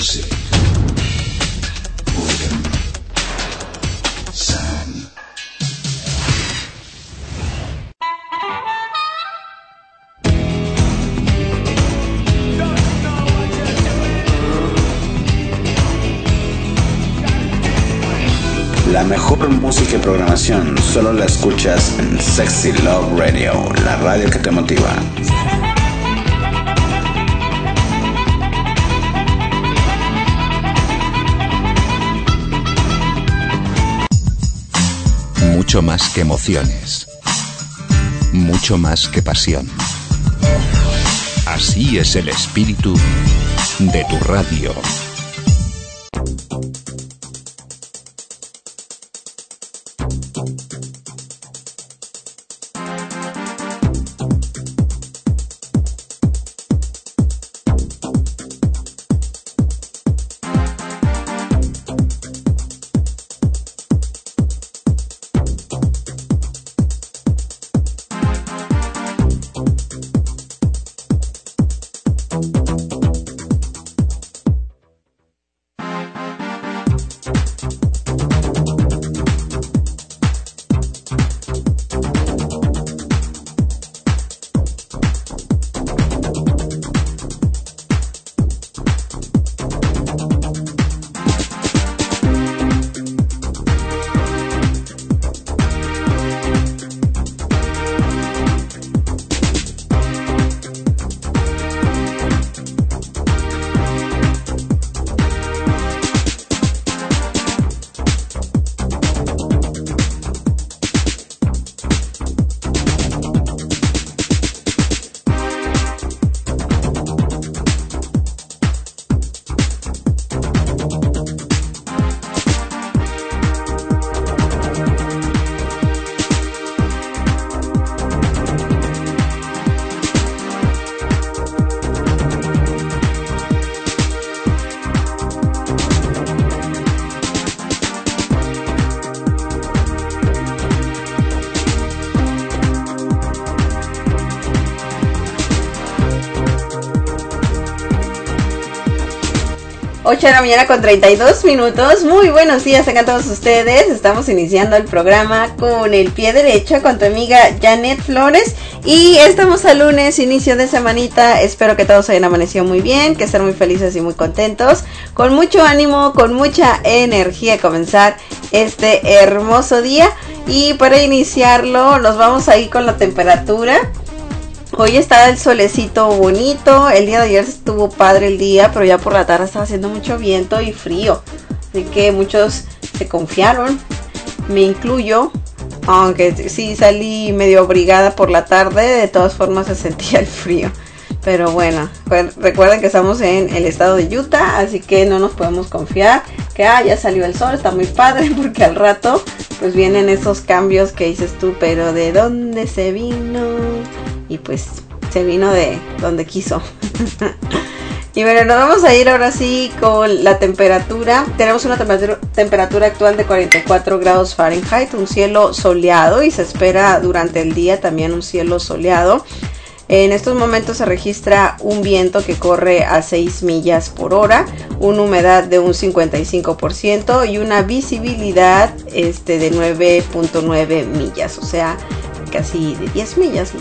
music, boredom, sound. La mejor música y programación solo la escuchas en Sexy Love Radio, la radio que te motiva. Mucho más que emociones, mucho más que pasión. Así es el espíritu de tu radio. De la mañana con 32 minutos. Muy buenos días a todos ustedes. Estamos iniciando el programa con el pie derecho con tu amiga Janet Flores. Y estamos al lunes, inicio de semanita. Espero que todos hayan amanecido muy bien, que estén muy felices y muy contentos, con mucho ánimo, con mucha energía a comenzar este hermoso día. Y para iniciarlo nos vamos a ir con la temperatura. Hoy está el solecito bonito. El día de ayer estuvo padre el día, pero ya por la tarde estaba haciendo mucho viento y frío, así que muchos se confiaron, me incluyo, aunque sí salí medio abrigada por la tarde. De todas formas se sentía el frío, pero bueno, recuerden que estamos en el estado de Utah, así que no nos podemos confiar que ya salió el sol, está muy padre, porque al rato pues vienen esos cambios que dices tú, pero ¿de dónde se vino? Y pues se vino de donde quiso. Y bueno, nos vamos a ir ahora sí con la temperatura. Tenemos una temperatura actual de 44 grados Fahrenheit, un cielo soleado, y se espera durante el día también un cielo soleado. En estos momentos se registra un viento que corre a 6 millas por hora, una humedad de un 55% y una visibilidad de 9.9 millas, o sea, casi de 10 millas,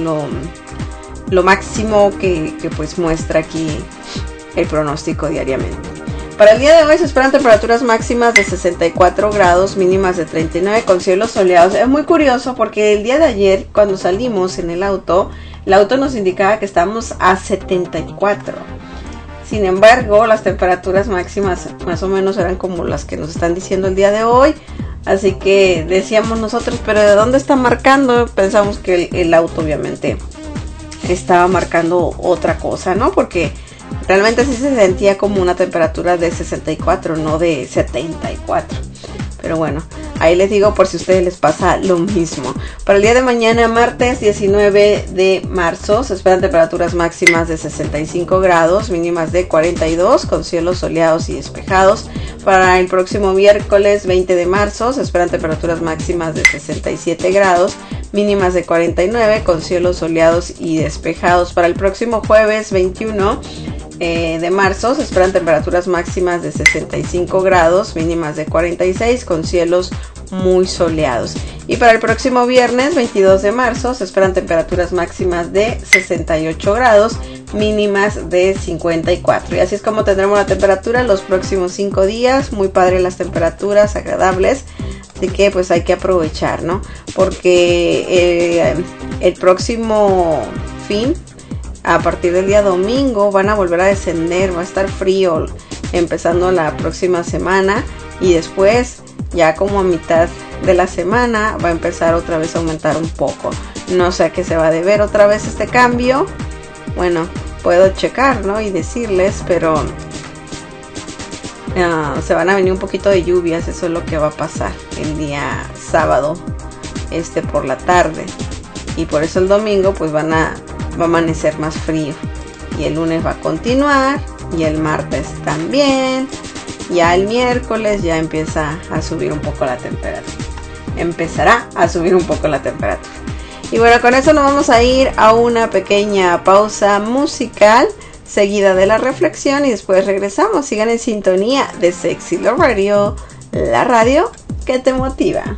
lo máximo que pues muestra aquí el pronóstico diariamente. Para el día de hoy se esperan temperaturas máximas de 64 grados, mínimas de 39, con cielos soleados. Es muy curioso porque el día de ayer, cuando salimos en el auto nos indicaba que estábamos a 74. Sin embargo, las temperaturas máximas más o menos eran como las que nos están diciendo el día de hoy. Así que decíamos nosotros, pero ¿de dónde está marcando? Pensamos que el auto obviamente estaba marcando otra cosa, ¿no? Porque realmente sí se sentía como una temperatura de 64, no de 74. Pero bueno, ahí les digo por si a ustedes les pasa lo mismo. Para el día de mañana, martes 19 de marzo, se esperan temperaturas máximas de 65 grados, mínimas de 42, con cielos soleados y despejados. Para el próximo miércoles 20 de marzo, se esperan temperaturas máximas de 67 grados, mínimas de 49, con cielos soleados y despejados. Para el próximo jueves 21, de marzo se esperan temperaturas máximas de 65 grados, mínimas de 46, con cielos muy soleados. Y para el próximo viernes 22 de marzo se esperan temperaturas máximas de 68 grados, mínimas de 54. Y así es como tendremos la temperatura los próximos 5 días. Muy padre las temperaturas, agradables. Así que pues hay que aprovechar, ¿no? Porque el próximo fin, a partir del día domingo, van a volver a descender. Va a estar frío empezando la próxima semana. Y después, ya como a mitad de la semana, va a empezar otra vez a aumentar un poco. No sé a qué se va a deber otra vez este cambio. Bueno, puedo checar, ¿no? Y decirles, pero se van a venir un poquito de lluvias. Eso es lo que va a pasar el día sábado, por la tarde. Y por eso el domingo pues va a amanecer más frío. Y el lunes va a continuar. Y el martes también. Ya el miércoles ya empieza a subir un poco la temperatura. Empezará a subir un poco la temperatura. Y bueno, con eso nos vamos a ir a una pequeña pausa musical, seguida de la reflexión, y después regresamos. Sigan en sintonía de Sexy Love Radio, la radio que te motiva.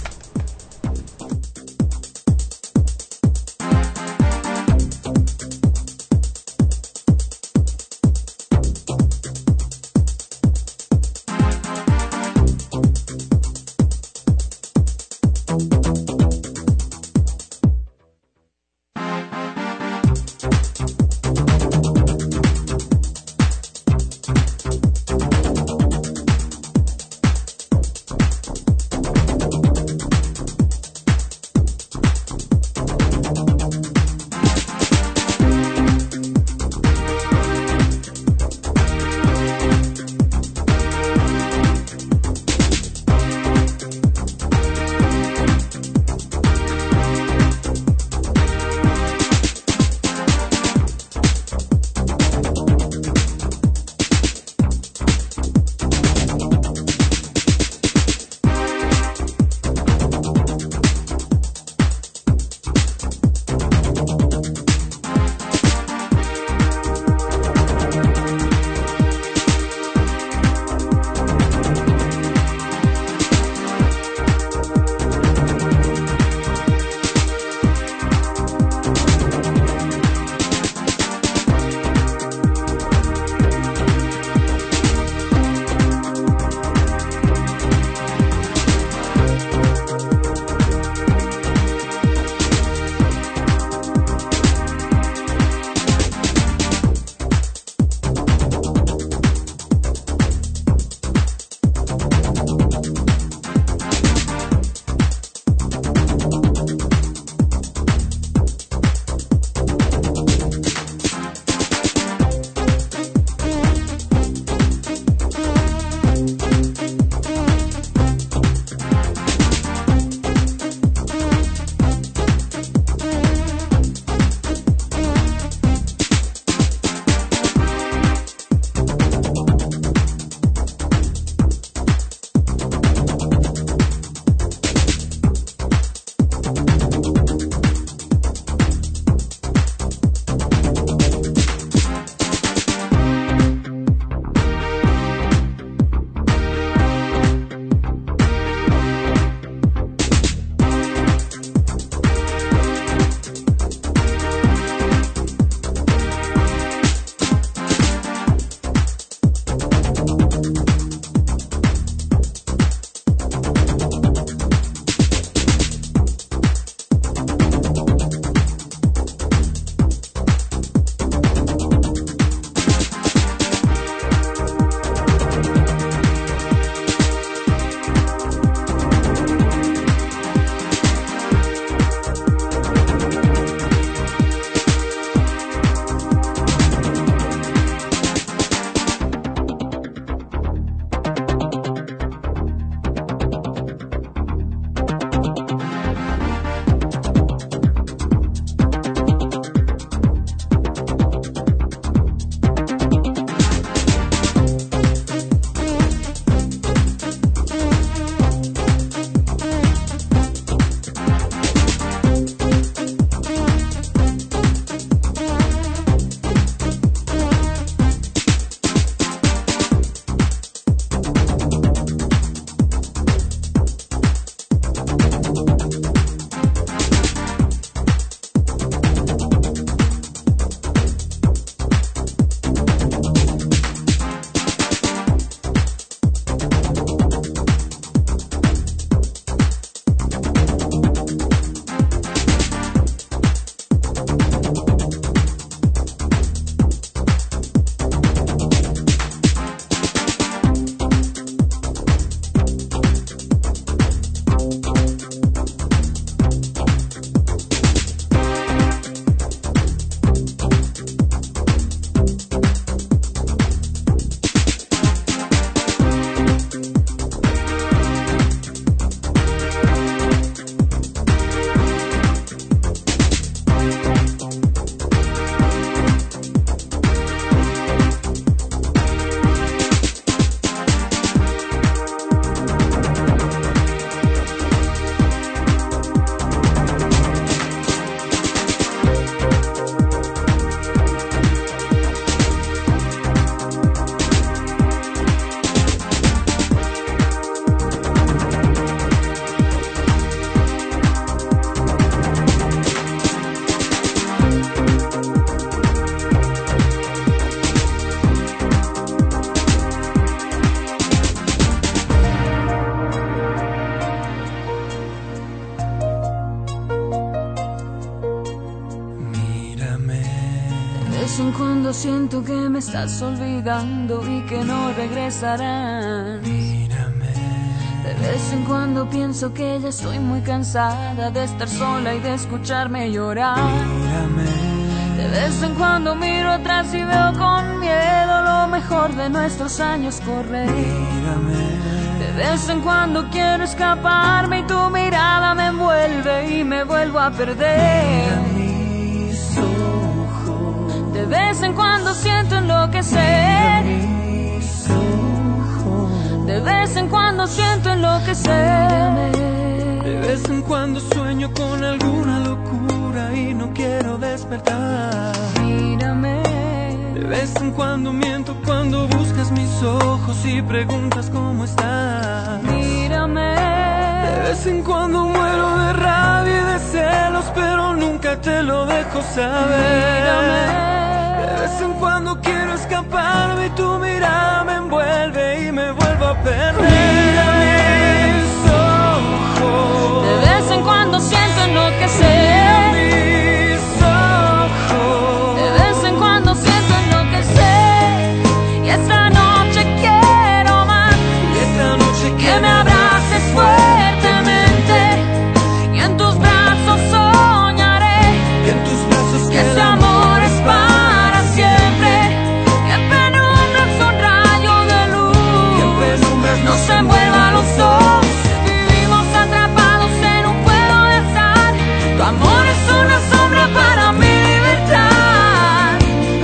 siento que me estás olvidando y que no regresarás. Mírame. De vez en cuando pienso que ya estoy muy cansada de estar sola y de escucharme llorar. Mírame. De vez en cuando miro atrás y veo con miedo lo mejor de nuestros años correr. Mírame. De vez en cuando quiero escaparme y tu mirada me envuelve y me vuelvo a perder. Mis ojos. De vez en cuando siento enloquecer. Mis ojos. De vez en cuando siento enloquecer. De vez en cuando sueño con alguna locura y no quiero despertar. Mírame. De vez en cuando miento cuando buscas mis ojos y preguntas cómo estás. Mírame. De vez en cuando muero de rabia y de celos, pero nunca te lo dejo saber. Mírame. De vez en cuando quiero escaparme y tu mirada me envuelve y me vuelvo a perder. Mira mis ojos. De vez en cuando siento enloquecer. Mis ojos. De vez en cuando siento enloquecer. Y esta noche quiero más. Y esta noche Que me abraces fuertemente y en tus brazos soñaré. que en tus brazos Que ese queda amor es para siempre. Que en penumbra es un rayo de luz. que en penumbras No se envuelvan los dos. Vivimos atrapados en un juego de azar. Tu amor es una sombra para mi libertad.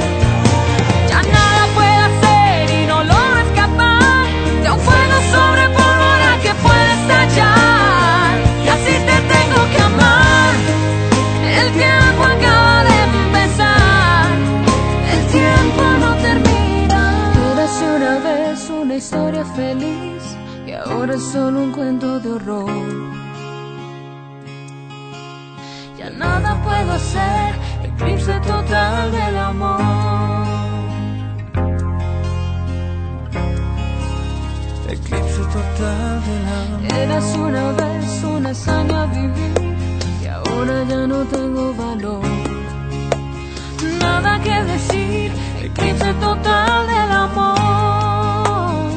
Ya nada puedo hacer y no logro escapar de un fuego sobre pólvora que puede estallar. Y así te tengo que amar. El tiempo acaba de empezar. El tiempo no termina. Érase una vez una historia feliz y ahora es solo un cuento de horror. Ya nada puedo hacer, eclipse total del amor. eclipse total del amor. Eras una vez una hazaña vivir y ahora ya no tengo valor. Nada que decir, eclipse total del amor.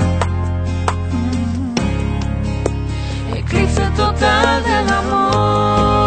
Eclipse total del amor.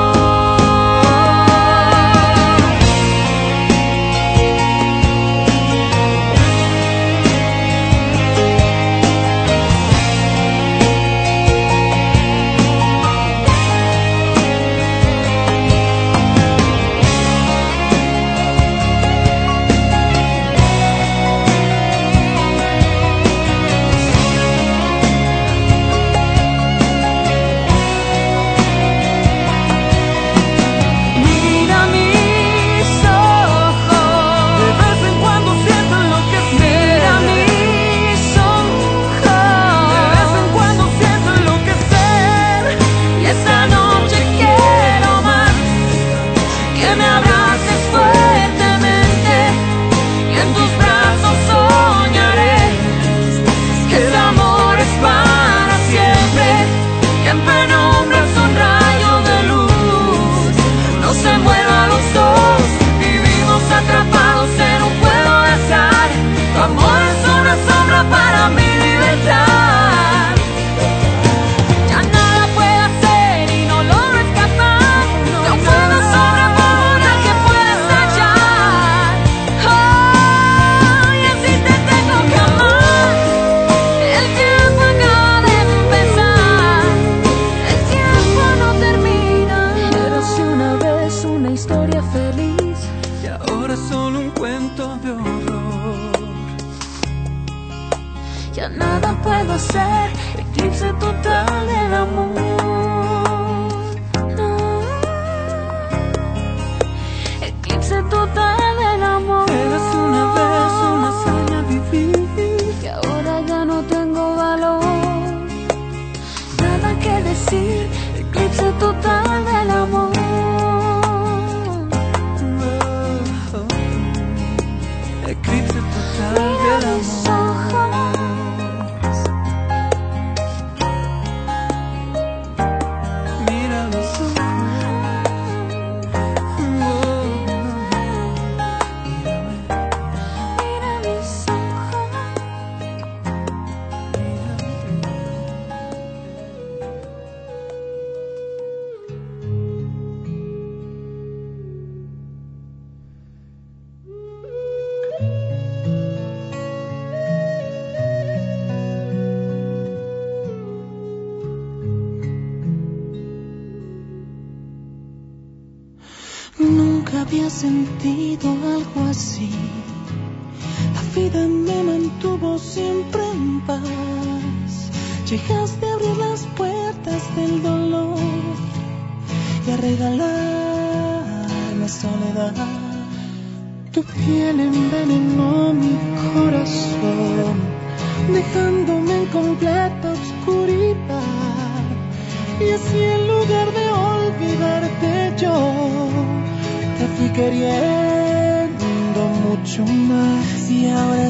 Nunca había sentido algo así. La vida me mantuvo siempre en paz. Llegaste a abrir las puertas del dolor y a regalarme soledad. Tu piel envenenó mi corazón, dejándome en completa oscuridad. Y así en lugar de olvidarte yo, te fui queriendo mucho más. Y ahora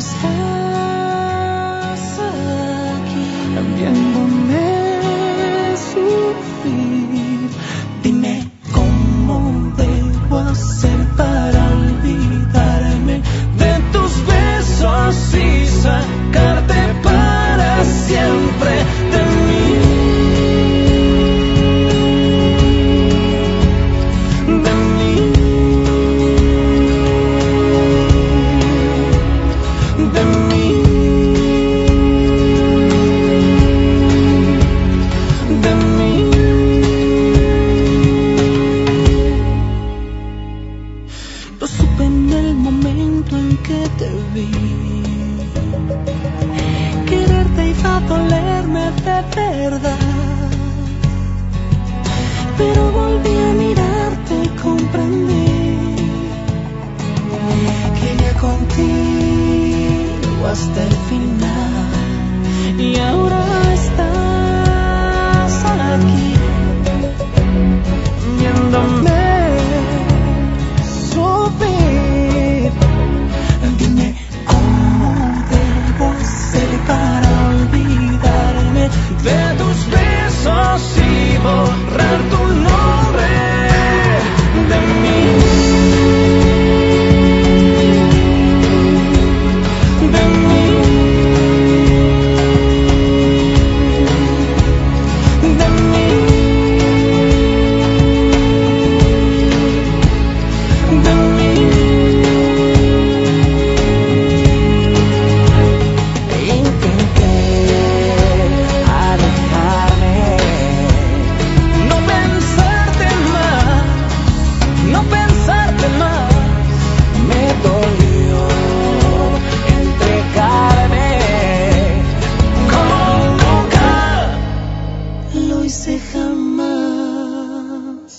estás aquí, viéndome sufrir. Dime cómo debo hacer para olvidarme de tus besos y sacarte para siempre de mí. Pero volví a mirarte y comprendí que iría contigo hasta el final. Y ahora estás aquí, viéndome sufrir. Dime cómo debo hacer para olvidarme de tus besos y borrar tu nombre de mí, de mí, de mí, de mí. Intenté alejarme, no pensarte más, me dolió entregarme como nunca lo hice jamás.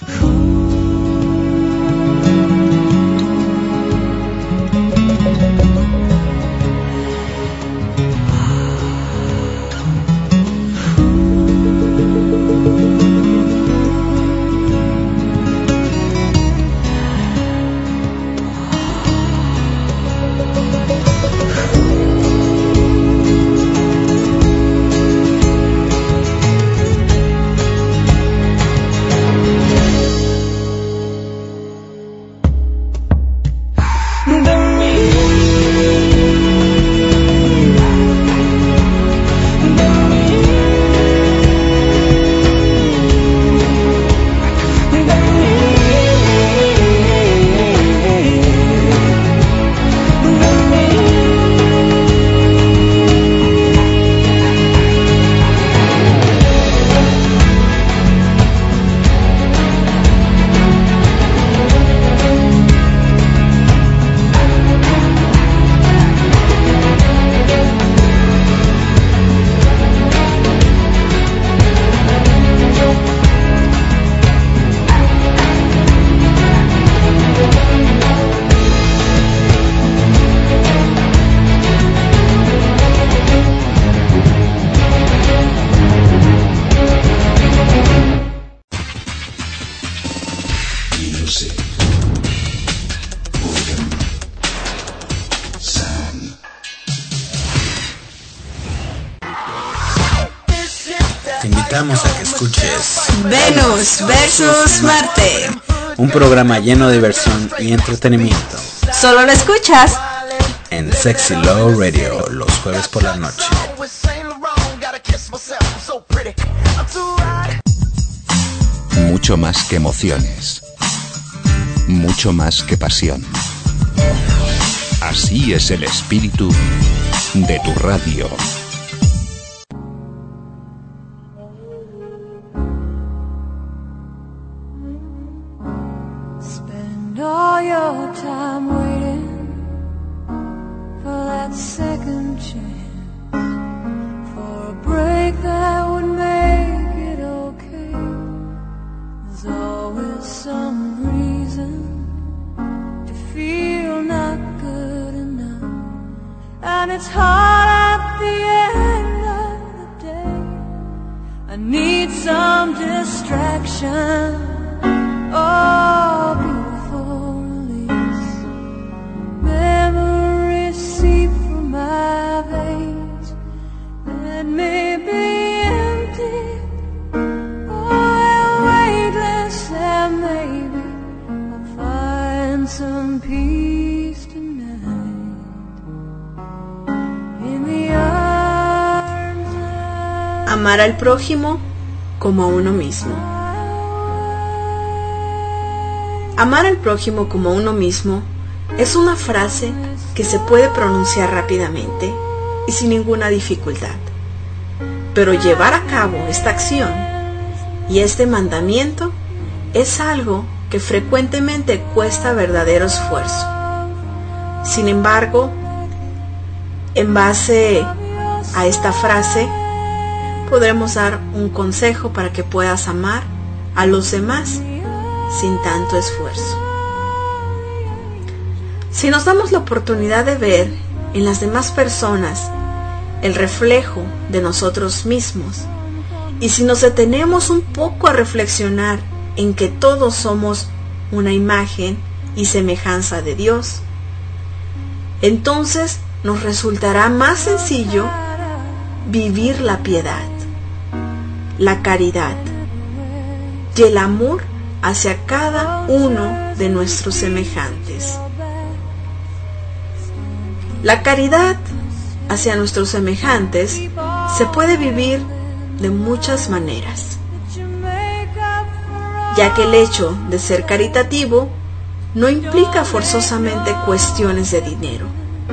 Te invitamos a que escuches Venus versus Marte. un programa lleno de diversión y entretenimiento. Solo lo escuchas en Sexy Love Radio los jueves por la noche. Mucho más que emociones. Mucho más que pasión. Así es el espíritu de tu radio. Spend all your time waiting for that second chance, for a break that would make it okay. There's always some reason to feel not good enough, and it's hard at the end of the day. I need some distraction. Oh, beautiful release. Memories seep from my veins and may be empty. Oh, weightless, and maybe I'll find some peace tonight in the arms of... Amar al prójimo como a uno mismo. Amar al prójimo como a uno mismo es una frase que se puede pronunciar rápidamente y sin ninguna dificultad. Pero llevar a cabo esta acción y este mandamiento es algo que frecuentemente cuesta verdadero esfuerzo. Sin embargo, en base a esta frase, podremos dar un consejo para que puedas amar a los demás sin tanto esfuerzo. Si nos damos la oportunidad de ver en las demás personas el reflejo de nosotros mismos, y si nos detenemos un poco a reflexionar en que todos somos una imagen y semejanza de Dios, entonces nos resultará más sencillo vivir la piedad, la caridad y el amor hacia cada uno de nuestros semejantes. La caridad hacia nuestros semejantes se puede vivir de muchas maneras, ya que el hecho de ser caritativo no implica forzosamente cuestiones de dinero.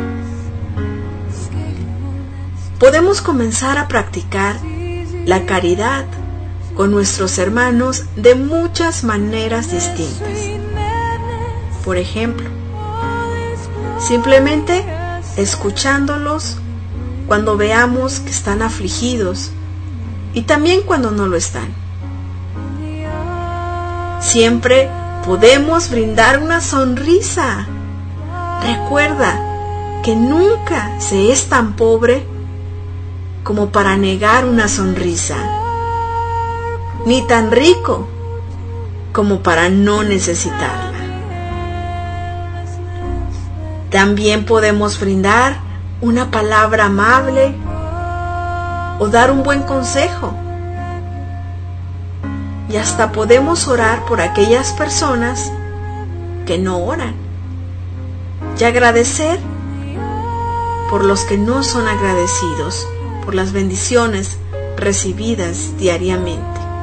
Podemos comenzar a practicar la caridad con nuestros hermanos de muchas maneras distintas. Por ejemplo, simplemente escuchándolos cuando veamos que están afligidos y también cuando no lo están. Siempre podemos brindar una sonrisa. Recuerda que nunca se es tan pobre como para negar una sonrisa, ni tan rico como para no necesitarla. También podemos brindar una palabra amable o dar un buen consejo. Y hasta podemos orar por aquellas personas que no oran y agradecer por los que no son agradecidos por las bendiciones recibidas diariamente.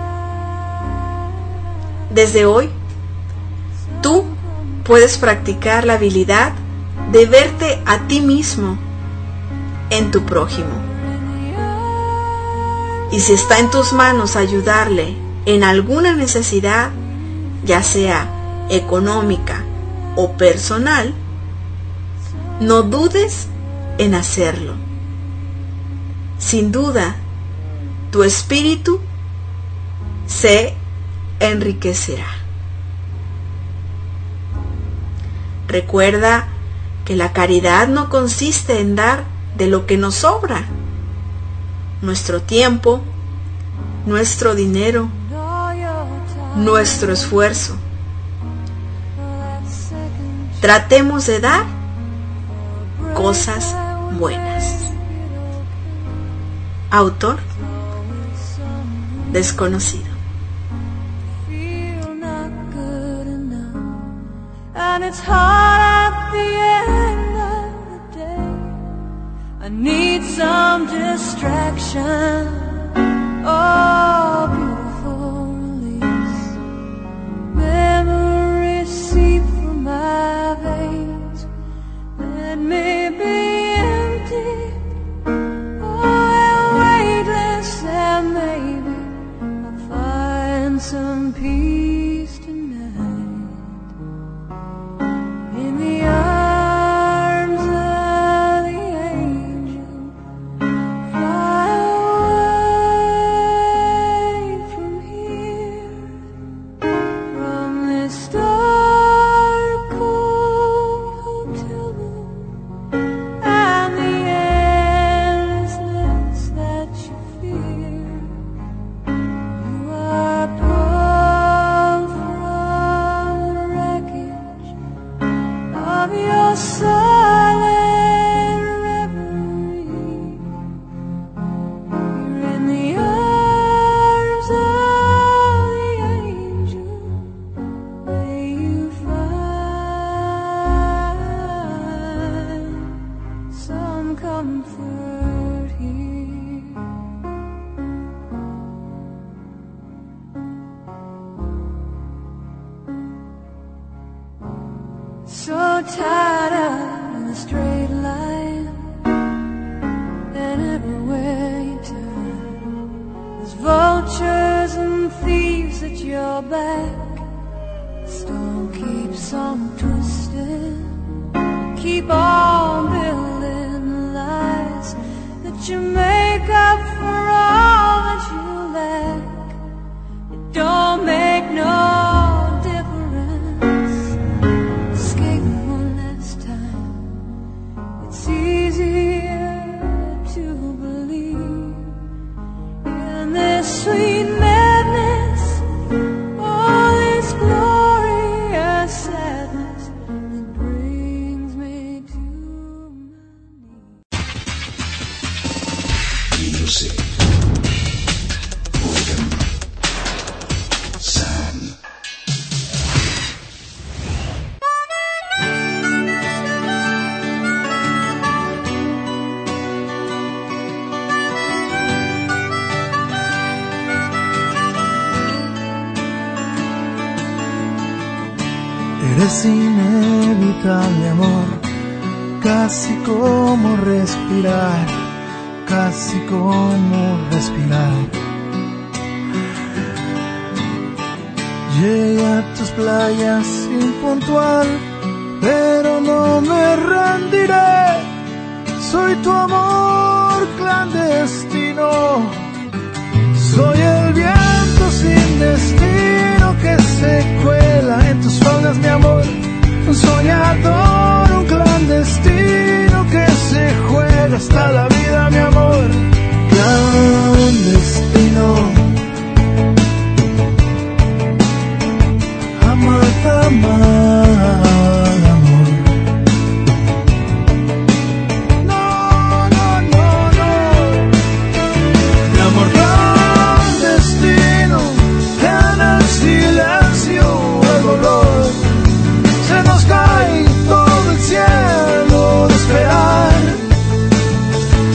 Desde hoy, tú puedes practicar la habilidad de verte a ti mismo en tu prójimo. Y si está en tus manos ayudarle en alguna necesidad, ya sea económica o personal, no dudes en hacerlo. Sin duda, tu espíritu se enriquecerá. Recuerda que la caridad no consiste en dar de lo que nos sobra, nuestro tiempo, nuestro dinero, nuestro esfuerzo. Tratemos de dar cosas buenas. Autor desconocido. And it's hard at the end of the day. I need some distraction. Oh, beautiful release. Memories seep from my veins. Let me be empty. Oh, and weightless, and maybe I'll find some peace tonight. In the arms of the angel, fly away from here, from this dark, cold hotel room, and the endlessness that you fear. You are pulled from the wreckage of your silent reverie. You're in the arms of the angel. May you find some comfort here. So tied up in a straight line, and everywhere you turn, there's vultures and thieves at your back. The storm keeps on twisting. Keep on building the lies that you make up for all that you lack. It don't make no difference. Escape one last time. It's easier to believe in this sweet madness, all this glorious sadness that brings me to my knees. Music. Rhythm. Sound. Eres inevitable, amor, casi como respirar, casi como respirar. Llegué a tus playas impuntual, pero no me rendiré. Soy tu amor clandestino. Soy el viento sin destino que se cuela en tus faldas, mi amor. Un soñador, un clandestino que se juega hasta la vida, mi amor. Clandestino. Amar, amar, amor. No, no, no, no. Mi amor clandestino, en el silencio, el dolor. Se nos cae todo el cielo de esperar.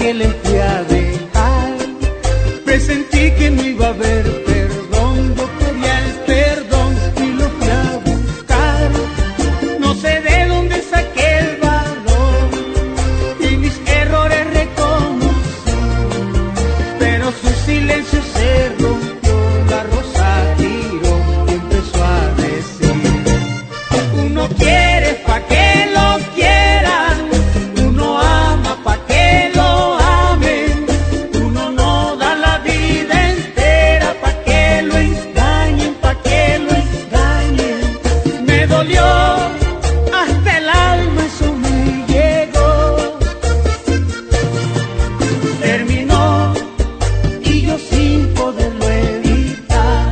que le fui a dejar. Presentí que no iba a haber perdón, yo quería el perdón y lo fui a buscar. No sé de dónde saqué el valor y mis errores reconocí, pero su silencio se rompió, la rosa giró y empezó a decir: uno quiere pa' que lo quieran, uno ama pa' que lo amen, uno no da la vida entera pa' que lo engañen, pa' que lo engañen. Me dolió hasta el alma, eso me llegó. Terminó y yo sin poderlo evitar.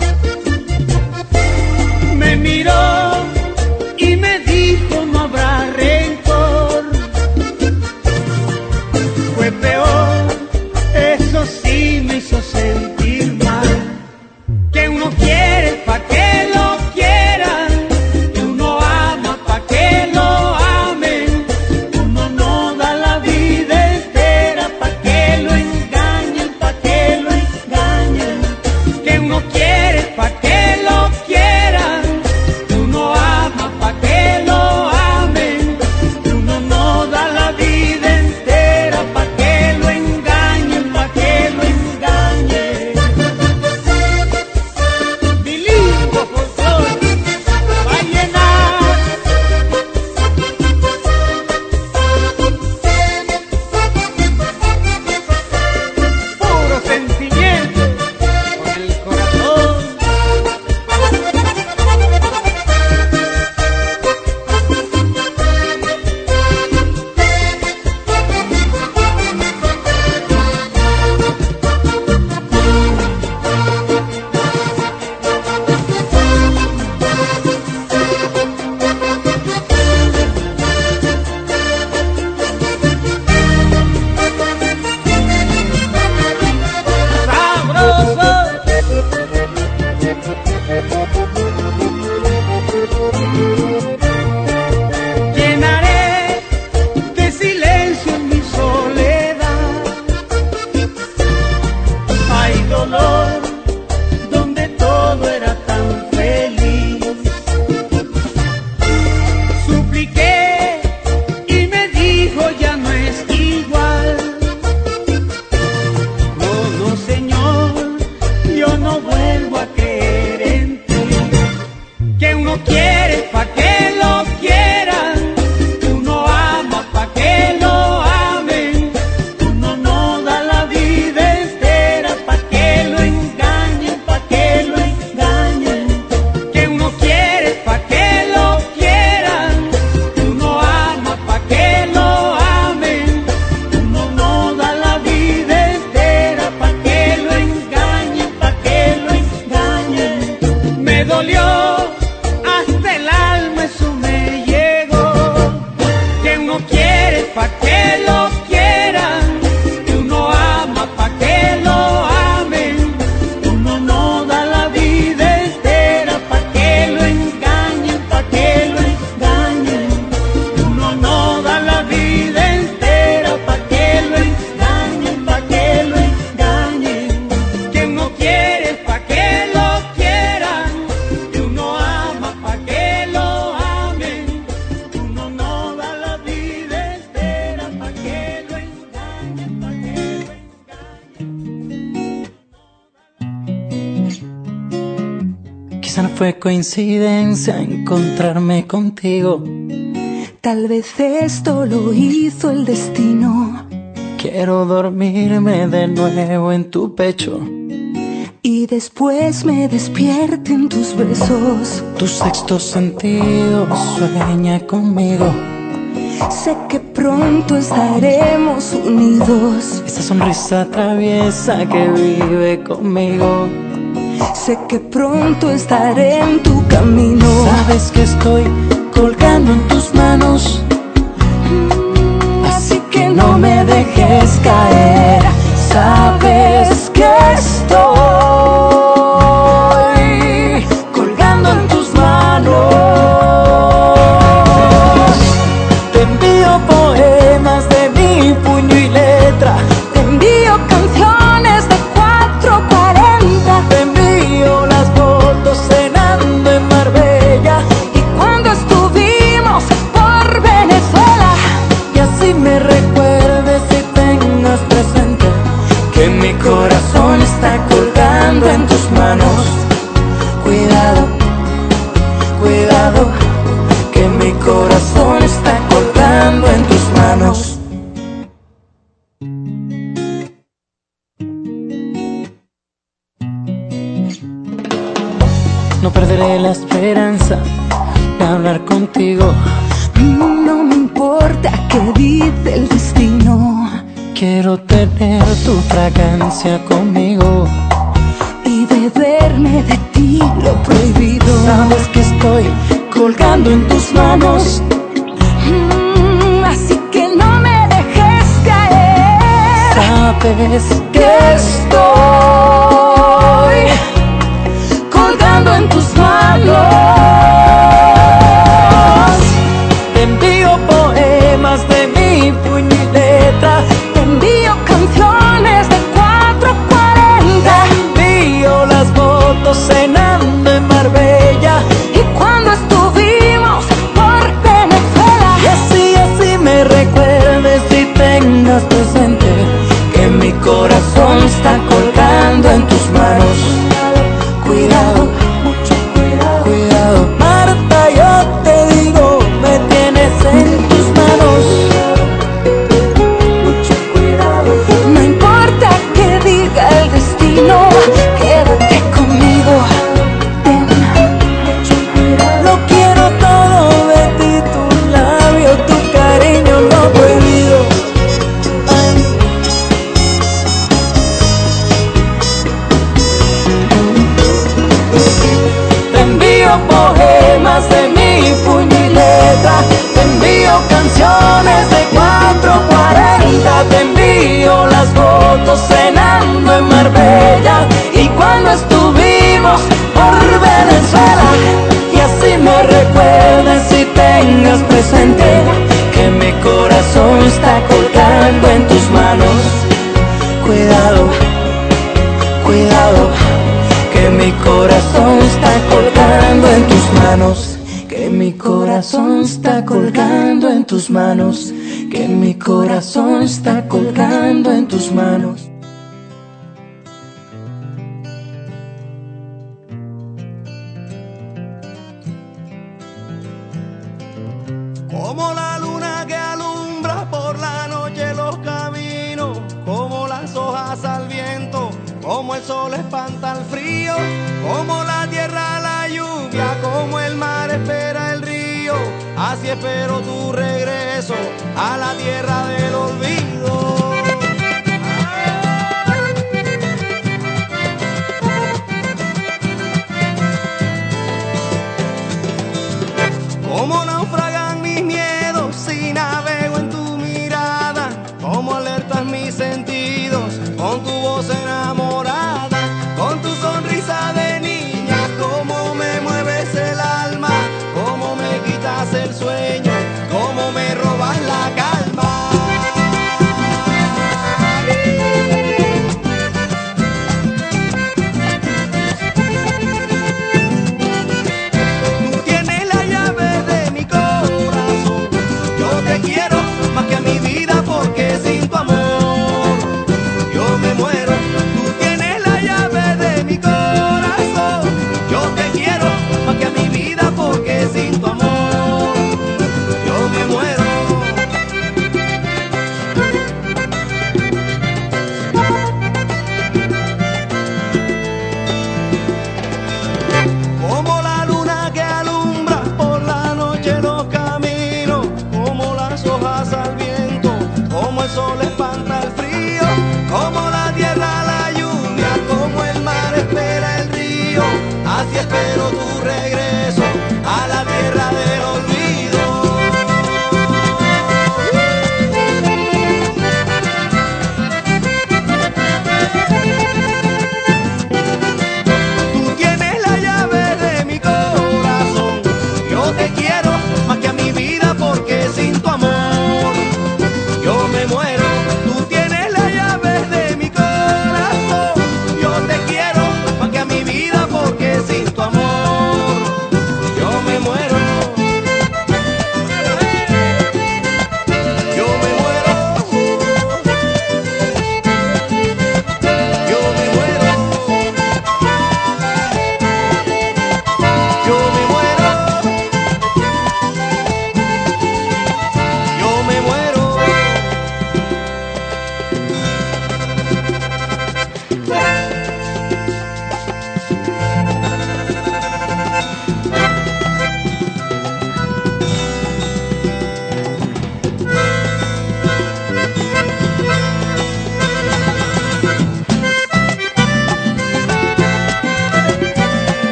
Me miró y me dijo: no habrá rencor. Fue peor, eso sí me hizo sentir mal. Que uno quiere pa' que lo quieran, que uno ama pa' que lo amen, uno no da la vida entera pa' que lo engañen, pa' que lo engañen. Que uno quiere pa' que lo quieran, uno ama pa' que lo amen, uno no da la vida entera pa' que lo engañen, pa' que lo engañen. Bilingüe folclore, vallenato. Puro sentimiento con el corazón. Llenaré de silencio en mi soledad. Hay dolor donde todo era tan feliz. Supliqué y me dijo: ya no es igual. No, no, señor, yo no vuelvo a creer en ti. Que uno quiere pa' que lo quieran, uno ama pa' que lo amen, uno no da la vida entera pa' que lo engañen, pa' que lo engañen. Que uno quiere pa' que lo quieran, uno ama pa' que lo amen, uno no da la vida entera pa' que lo engañen, pa' que lo engañen. Me dolió hasta el alma, eso me llegó. Que uno quiere pa' que lo quieran, que uno ama pa' que lo amen, uno no da la vida entera pa' que lo engañen, pa' que lo engañen. Uno no da la vida entera pa' que lo engañen, pa' que lo engañen. Que uno quiere pa' que lo quieran, que uno ama pa' que lo amen, uno no da la vida entera pa' que lo engañen, pa' que lo engañen. Quizá no fue coincidencia encontrarme contigo. Tal vez esto lo hizo el destino. Quiero dormirme de nuevo en tu pecho y después me despierte en tus besos. Tu sexto sentido sueña conmigo. Sé que pronto estaremos unidos. Esa sonrisa traviesa que vive conmigo. Sé que pronto estaré en tu camino. Sabes que estoy colgando en tus manos, así que no me dejes caer. Sabes que estoy colgando en tus manos. Te envío poemas de mi puño y letra. me recuerdes y tengas presente que mi corazón está colgando en tus manos. Cuidado, cuidado, que mi corazón está colgando en tus manos. No perderé la esperanza de hablar contigo. No me importa qué dice el destino. Quiero tener tu fragancia conmigo y beberme de ti lo prohibido. Sabes que estoy colgando en tus manos, así que no me dejes caer. Sabes que estoy colgando en tus manos. Te envío poemas de mi puño y letra, te envío canciones de 440, te envío las fotos cenando en Marbella y cuando estuvimos por Venezuela. Y así me recuerdes y tengas presente que mi corazón está colgando en tus manos. Cuidado, mucho cuidado, cuidado. Marta, yo te digo, me tienes en tus manos. Mucho cuidado. No importa que diga el destino, quédate conmigo. Ten mucho cuidado. Lo quiero todo de ti, tu labio, tu cariño no prohibido. Ay. Te envío poemas de mi puño y letra, te envío canciones de 440, te envío las fotos cenando en Marbella y cuando estuvimos por Venezuela. Y así me recuerdes y tengas presente que mi corazón está colgando en tus manos. Cuidado, cuidado, que mi corazón está colgando en tus manos, que mi corazón está colgando en tus manos, que mi corazón está colgando en tus manos. Como la luna que alumbra por la noche los caminos, como las hojas al viento, como el sol espanta el frío, como la tierra la lluvia, como el mar espera el río, así espero tu regreso a la tierra del olvido. Como naufragan mis miedos si navego en tu mirada, como alertas mis sentidos con tu voz enamorada, con tu sonrisa de niña, como me mueves el alma, como me quitas el sueño, como me robas la calma.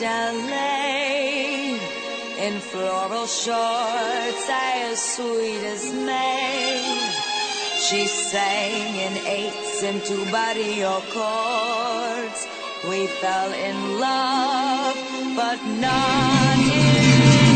lay in floral shorts as sweet as May. She sang in eighths and two barrio chords. We fell in love, but not in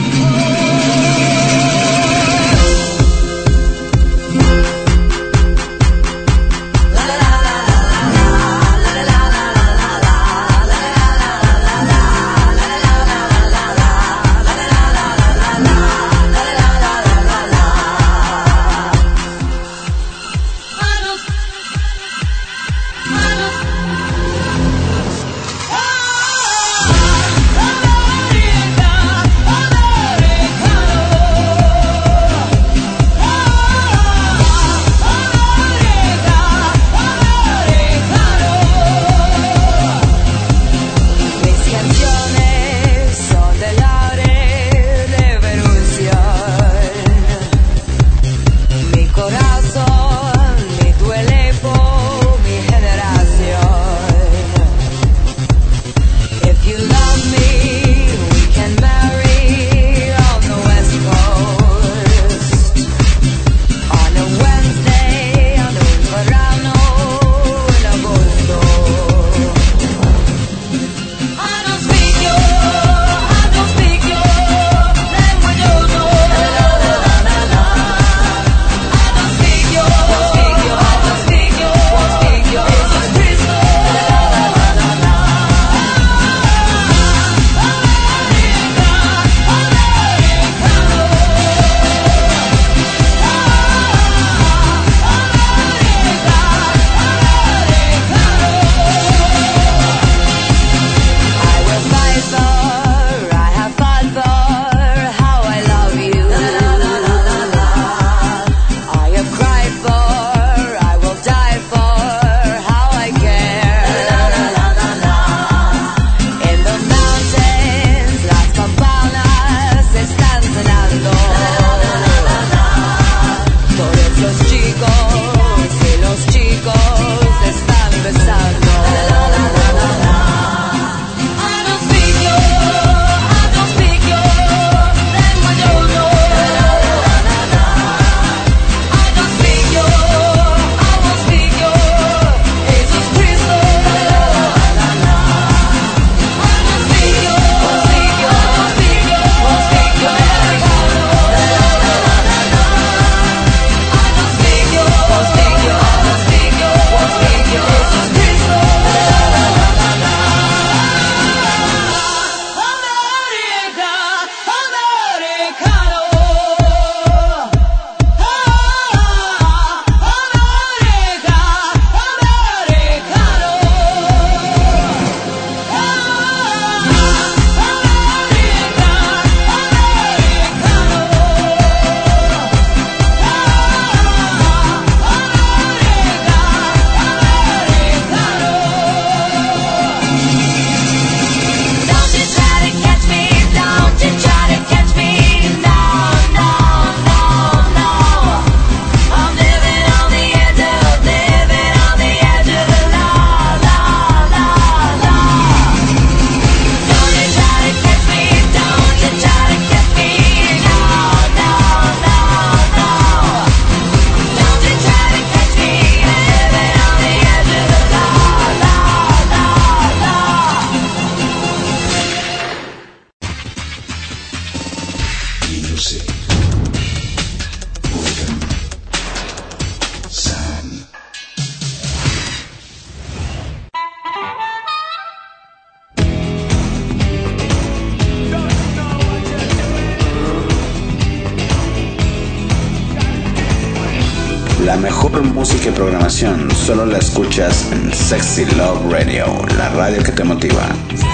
La mejor música y programación solo la escuchas en Sexy Love Radio, la radio que te motiva.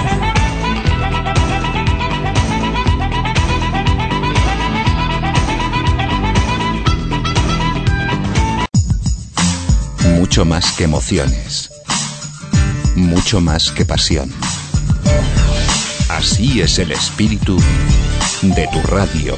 Mucho más que emociones. Mucho más que pasión. Así es el espíritu de tu radio.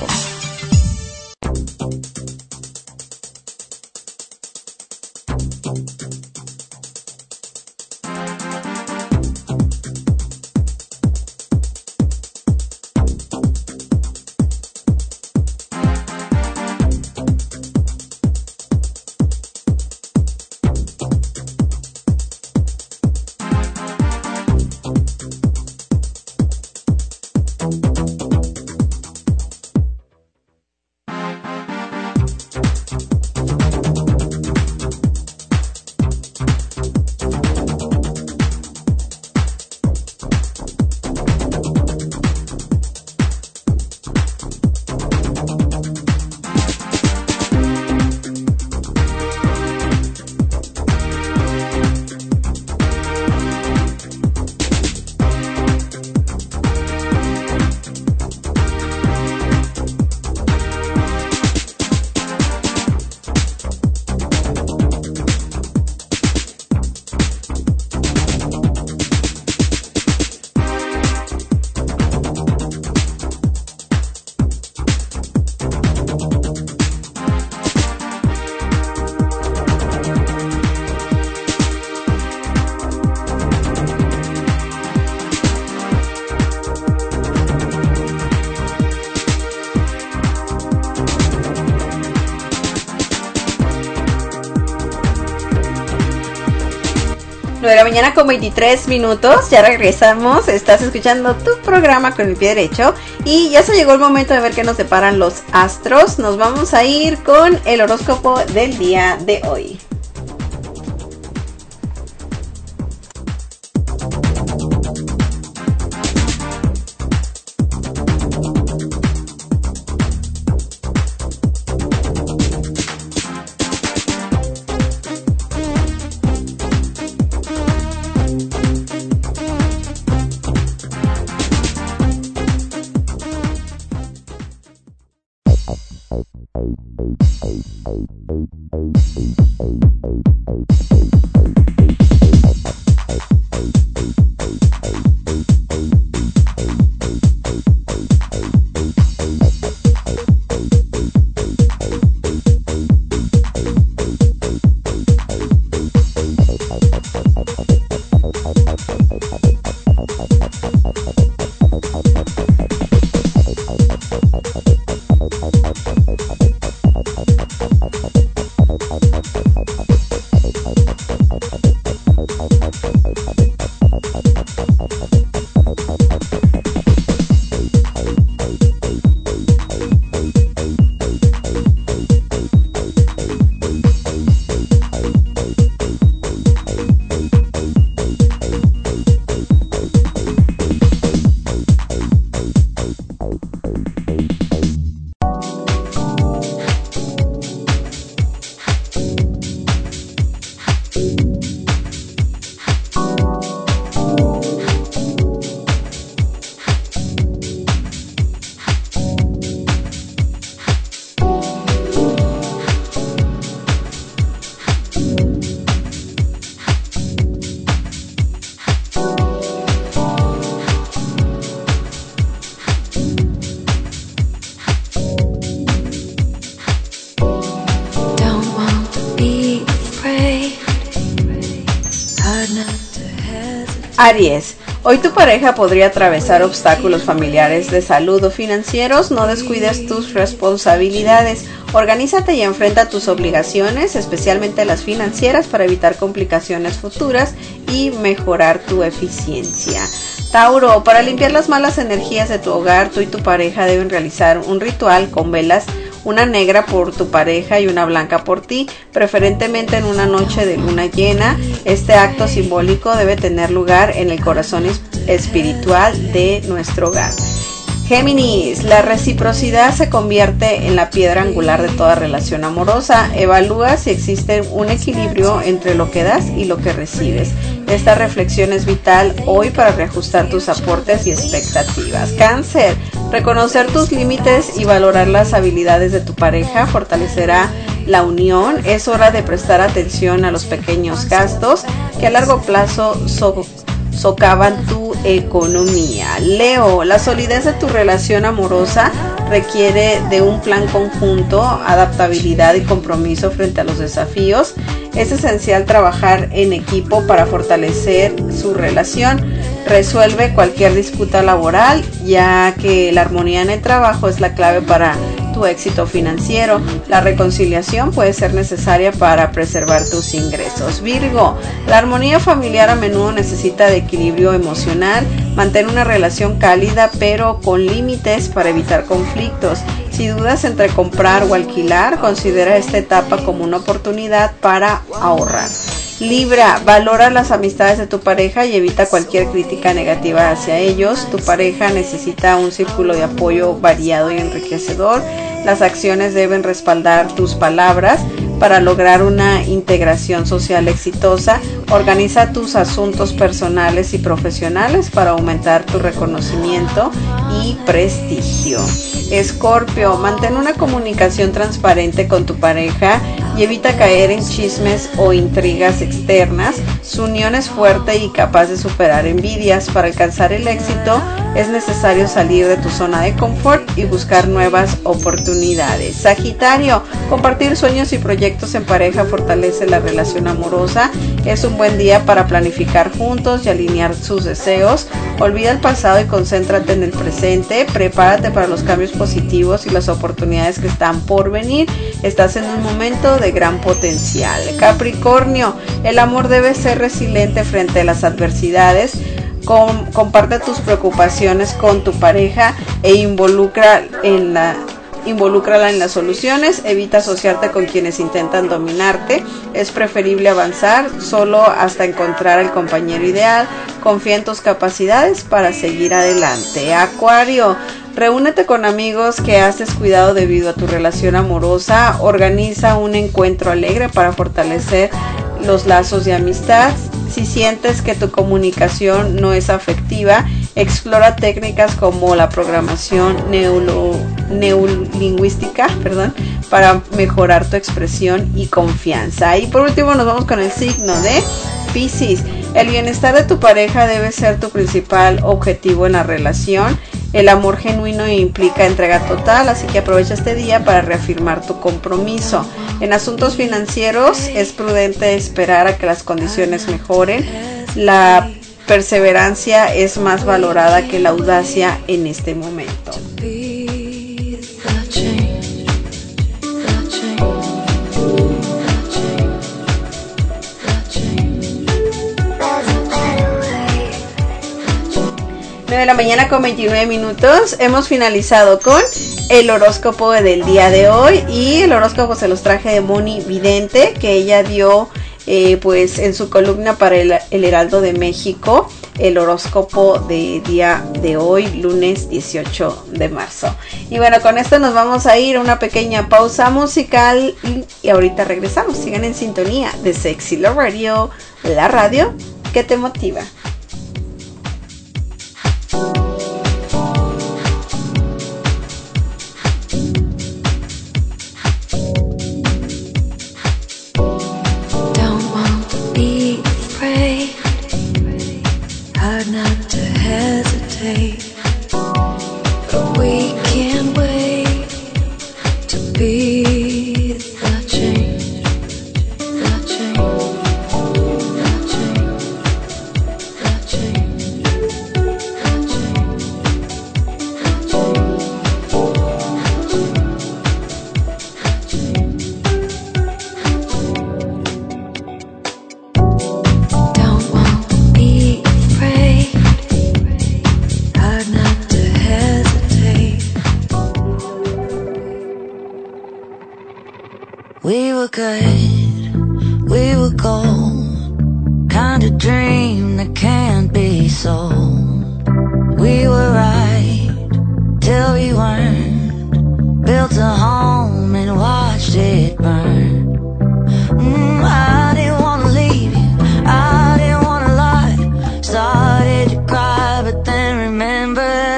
9 de la mañana con 23 minutos, ya regresamos, estás escuchando tu programa con el pie derecho y ya se llegó el momento de ver qué nos deparan los astros. Nos vamos a ir con el horóscopo del día de hoy. Aries, hoy tu pareja podría atravesar obstáculos familiares, de salud o financieros. No descuides tus responsabilidades. Organízate y enfrenta tus obligaciones, especialmente las financieras, para evitar complicaciones futuras y mejorar tu eficiencia. Tauro, para limpiar las malas energías de tu hogar, tú y tu pareja deben realizar un ritual con velas, una negra por tu pareja y una blanca por ti, preferentemente en una noche de luna llena. Este acto simbólico debe tener lugar en el corazón espiritual de nuestro hogar. Géminis, la reciprocidad se convierte en la piedra angular de toda relación amorosa. Evalúa si existe un equilibrio entre lo que das y lo que recibes. Esta reflexión es vital hoy para reajustar tus aportes y expectativas. Cáncer, reconocer tus límites y valorar las habilidades de tu pareja fortalecerá la unión. Es hora de prestar atención a los pequeños gastos que a largo plazo socavan tu economía. Leo, la solidez de tu relación amorosa requiere de un plan conjunto, adaptabilidad y compromiso frente a los desafíos. Es esencial trabajar en equipo para fortalecer su relación. Resuelve cualquier disputa laboral, ya que la armonía en el trabajo es la clave para tu éxito financiero. La reconciliación puede ser necesaria para preservar tus ingresos. Virgo, la armonía familiar a menudo necesita de equilibrio emocional. Mantén una relación cálida pero con límites para evitar conflictos. Si dudas entre comprar o alquilar, considera esta etapa como una oportunidad para ahorrar. Libra, valora las amistades de tu pareja y evita cualquier crítica negativa hacia ellos. Tu pareja necesita un círculo de apoyo variado y enriquecedor. Las acciones deben respaldar tus palabras para lograr una integración social exitosa. Organiza tus asuntos personales y profesionales para aumentar tu reconocimiento y prestigio. Escorpio, mantén una comunicación transparente con tu pareja y evita caer en chismes o intrigas externas. Su unión es fuerte y capaz de superar envidias. Para alcanzar el éxito es necesario salir de tu zona de confort y buscar nuevas oportunidades. Sagitario, compartir sueños y proyectos en pareja fortalece la relación amorosa. Es un buen día para planificar juntos y alinear sus deseos. Olvida el pasado y concéntrate en el presente. Prepárate para los cambios positivos y las oportunidades que están por venir. Estás en un momento de gran potencial. Capricornio, el amor debe ser resiliente frente a las adversidades. Comparte tus preocupaciones con tu pareja e involúcrala en las soluciones. Evita asociarte con quienes intentan dominarte. Es preferible avanzar solo hasta encontrar al compañero ideal. Confía en tus capacidades para seguir adelante. Acuario, reúnete con amigos que has descuidado debido a tu relación amorosa. Organiza un encuentro alegre para fortalecer los lazos de amistad. Si sientes que tu comunicación no es afectiva, explora técnicas como la programación neurolingüística, para mejorar tu expresión y confianza. Y por último nos vamos con el signo de Piscis. El bienestar de tu pareja debe ser tu principal objetivo en la relación. El amor genuino implica entrega total, así que aprovecha este día para reafirmar tu compromiso. En asuntos financieros es prudente esperar a que las condiciones mejoren. La perseverancia es más valorada que la audacia en este momento. 9 de la mañana con 29 minutos. Hemos finalizado con el horóscopo del día de hoy. Y el horóscopo se los traje de Moni Vidente, que ella dio pues en su columna para el Heraldo de México, el horóscopo de día de hoy, lunes 18 de marzo. Y bueno, con esto nos vamos a ir a una pequeña pausa musical y ahorita regresamos. Sigan en sintonía de Sexy Love Radio, la radio que te motiva. Hard not to hesitate, but we can't wait to be the change, the change, the change, the change, don't want to be afraid. Hard not to hesitate. We were good, we were gold, kind of dream that can't be sold. We were right till we weren't, built a home and watched it burn. I didn't wanna leave you, I didn't wanna lie. Started to cry, but then remembered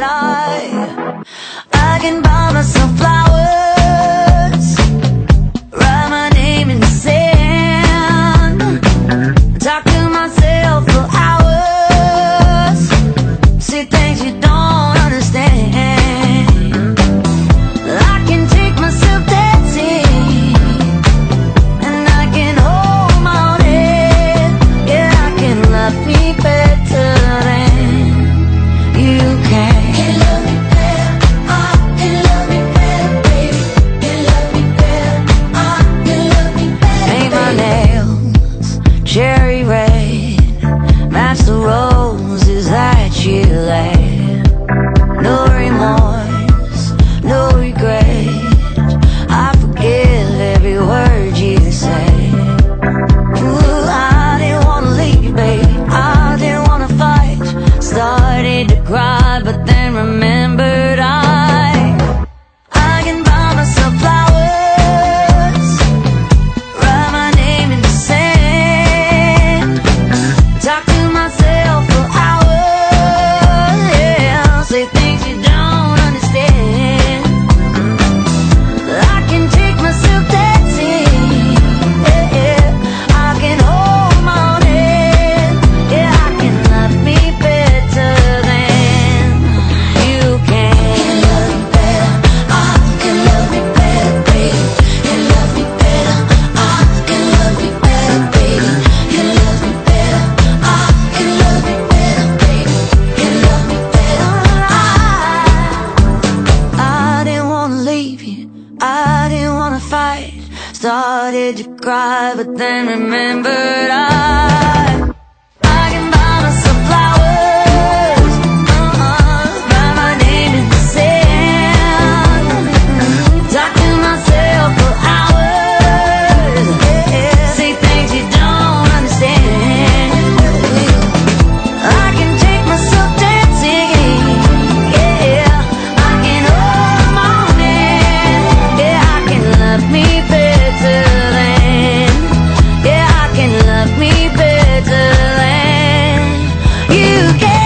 I can buy myself flowers, write my name in the sand, talk to myself for hours, see things you don't understand. I can take myself dancing, and I can hold my own head. Yeah, I can love me better than you can. Can love me better, I can love me better, baby. Can love me better, I can love me better. Paint my nails cherry red, match the roses that you laid. No remorse, no regret, I forgive every word you say. Ooh, I didn't wanna leave, baby, I didn't wanna fight. Started to cry, but then remembered I can buy myself flowers, write my name in the sand, talk to myself for hours, yeah, say things you don't understand. I can take myself dancing, yeah, I can hold my own head, yeah, I can love me better than you made you cry, but then remembered I can buy myself flowers, write my name in the sand, talk to myself for hours, say things you don't understand. I can take myself dancing, yeah, I can hold the morning, yeah, I can love me better than, yeah, I can love me better than you can.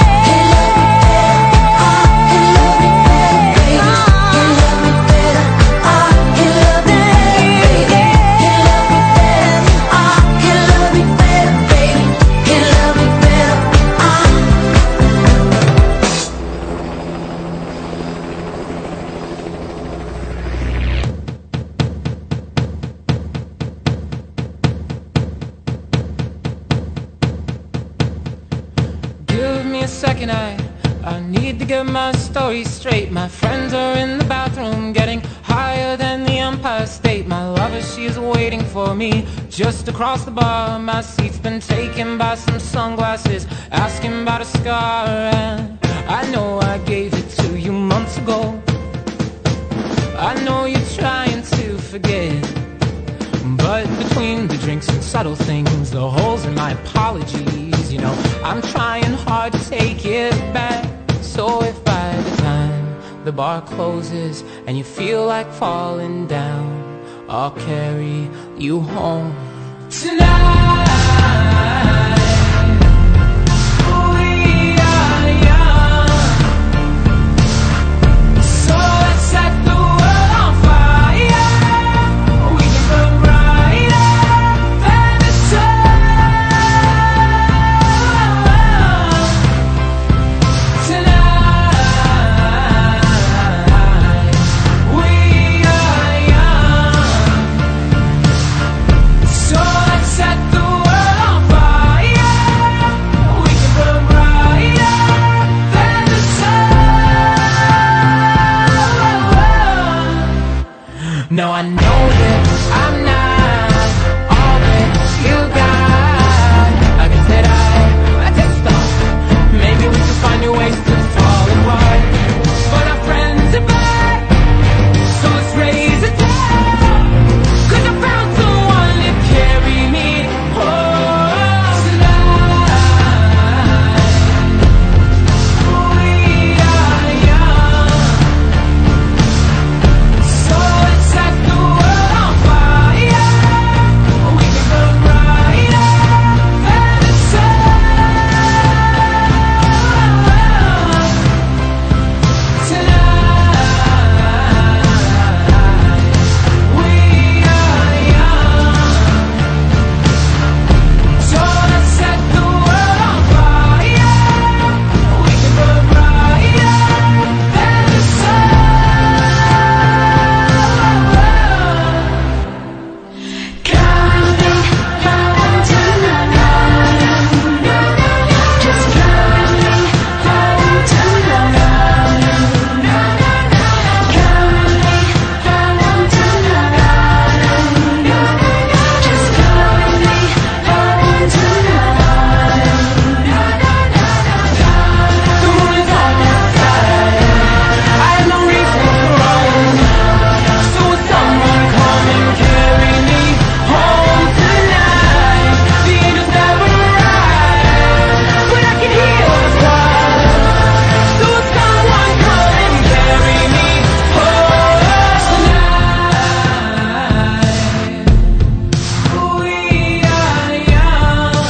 Give me a second, I need to get my story straight. My friends are in the bathroom getting higher than the Empire State. My lover, she is waiting for me just across the bar. My seat's been taken by some sunglasses asking about a scar, and I know I gave it to you months ago. I know you're trying to forget, but between the drinks and subtle things, the holes in my apologies, you know, I'm trying hard to take it back. So if by the time the bar closes and you feel like falling down, I'll carry you home tonight. We are young, so let's set the world on fire. We can burn brighter than the sun tonight. We are young, so let's set the world on fire. We can burn brighter than the sun. Now I know that I'm not all that you got. I guess that I just thought maybe we could find new ways to fall apart. But our friends are back, so let's raise a toast. 'Cause I found someone to carry me home tonight. We are young, so let's set the world on fire. We can burn brighter than the sun tonight. We are young, so let's set the world on fire. We can burn brighter than the sun. Counting down tonight, just counting down tonight, counting down tonight, just counting down tonight. The moon is on my side, I have no reason to run, so will someone come and carry me home tonight? The angels never arrive, but I can hear the stars. So will someone come and carry me home tonight? We are young,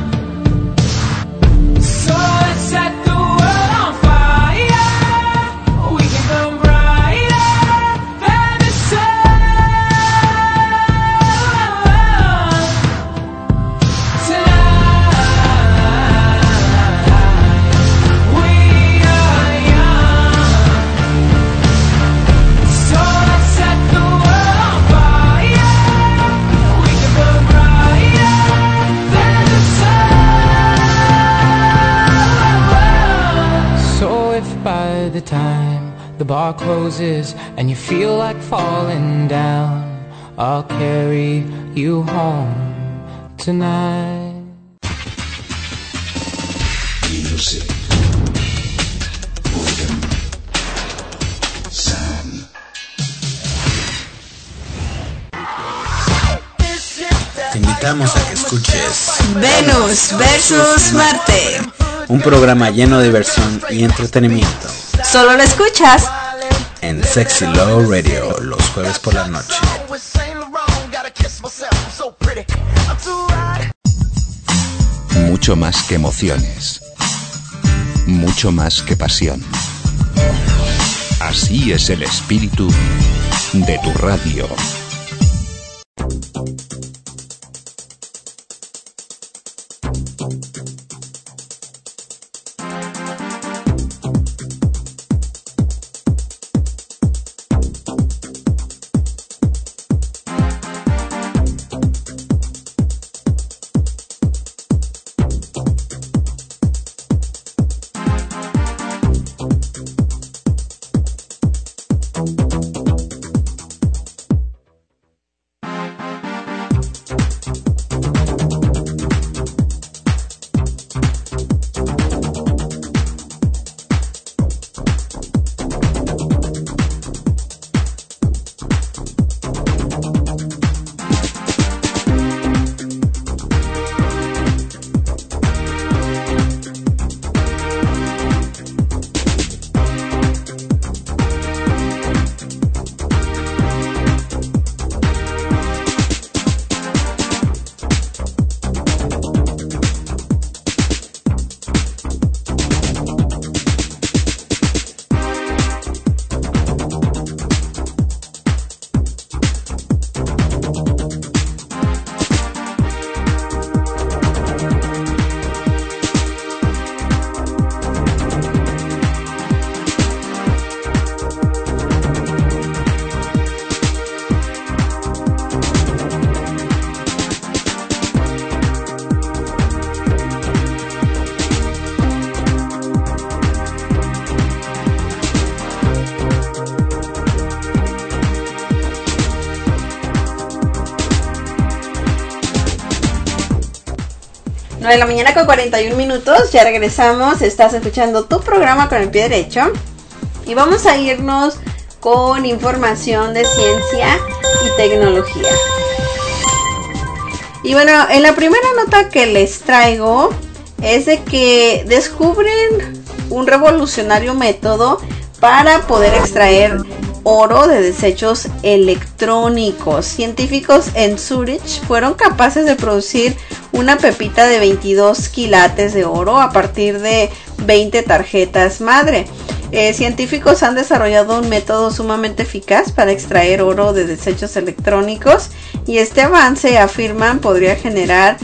so let's set the world on fire. We can burn brighter than the sun tonight. We are young, so let's set the world on fire. We can burn brighter than the sun. So if by the time the bar closes and you feel like falling down, I'll carry you home tonight. Music. Rhythm. Sound. Te invitamos a que escuches Venus versus Marte. un programa lleno de diversión y entretenimiento Solo lo escuchas en Sexy Love Radio los jueves por la noche. Mucho más que emociones. Mucho más que pasión. Así es el espíritu de tu radio. De la mañana con 41 minutos, ya regresamos, estás escuchando tu programa con el pie derecho y vamos a irnos con información de ciencia y tecnología. Y bueno, en la primera nota que les traigo es de que descubren un revolucionario método para poder extraer oro de desechos electrónicos. Científicos en Zurich fueron capaces de producir una pepita de 22 quilates de oro a partir de 20 tarjetas madre. Científicos han desarrollado un método sumamente eficaz para extraer oro de desechos electrónicos y este avance, afirman, podría generar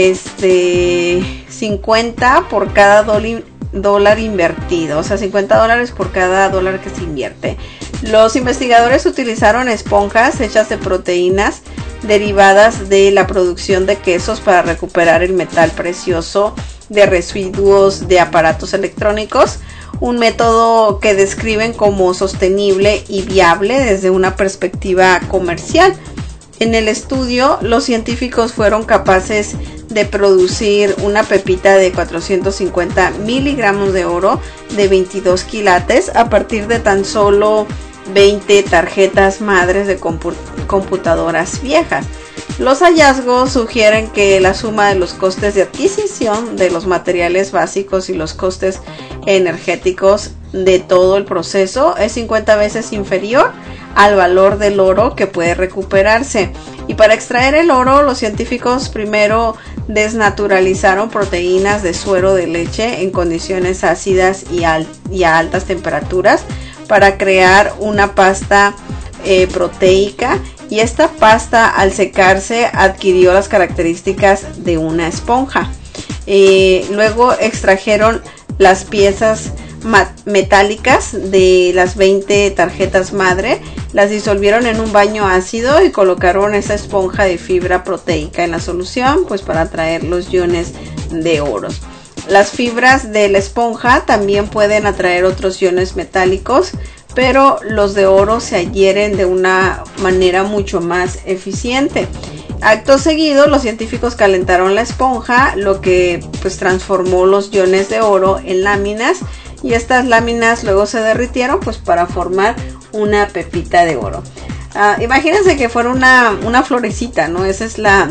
50 por cada dólar invertido, o sea, $50 por cada dólar que se invierte. Los investigadores utilizaron esponjas hechas de proteínas derivadas de la producción de quesos para recuperar el metal precioso de residuos de aparatos electrónicos, un método que describen como sostenible y viable desde una perspectiva comercial. En el estudio, los científicos fueron capaces de producir una pepita de 450 miligramos de oro de 22 quilates a partir de tan solo 20 tarjetas madres de computadoras viejas. Los hallazgos sugieren que la suma de los costes de adquisición de los materiales básicos y los costes energéticos de todo el proceso es 50 veces inferior al valor del oro que puede recuperarse. Y para extraer el oro, los científicos primero desnaturalizaron proteínas de suero de leche en condiciones ácidas y a altas temperaturas para crear una pasta proteica, y esta pasta al secarse adquirió las características de una esponja. Luego extrajeron las piezas metálicas de las 20 tarjetas madre, las disolvieron en un baño ácido y colocaron esa esponja de fibra proteica en la solución, pues para atraer los iones de oro. Las fibras de la esponja también pueden atraer otros iones metálicos, pero los de oro se adhieren de una manera mucho más eficiente. Acto seguido, los científicos calentaron la esponja, lo que pues transformó los iones de oro en láminas, y estas láminas luego se derritieron pues para formar una pepita de oro. Imagínense que fuera una florecita, ¿no? Esa es la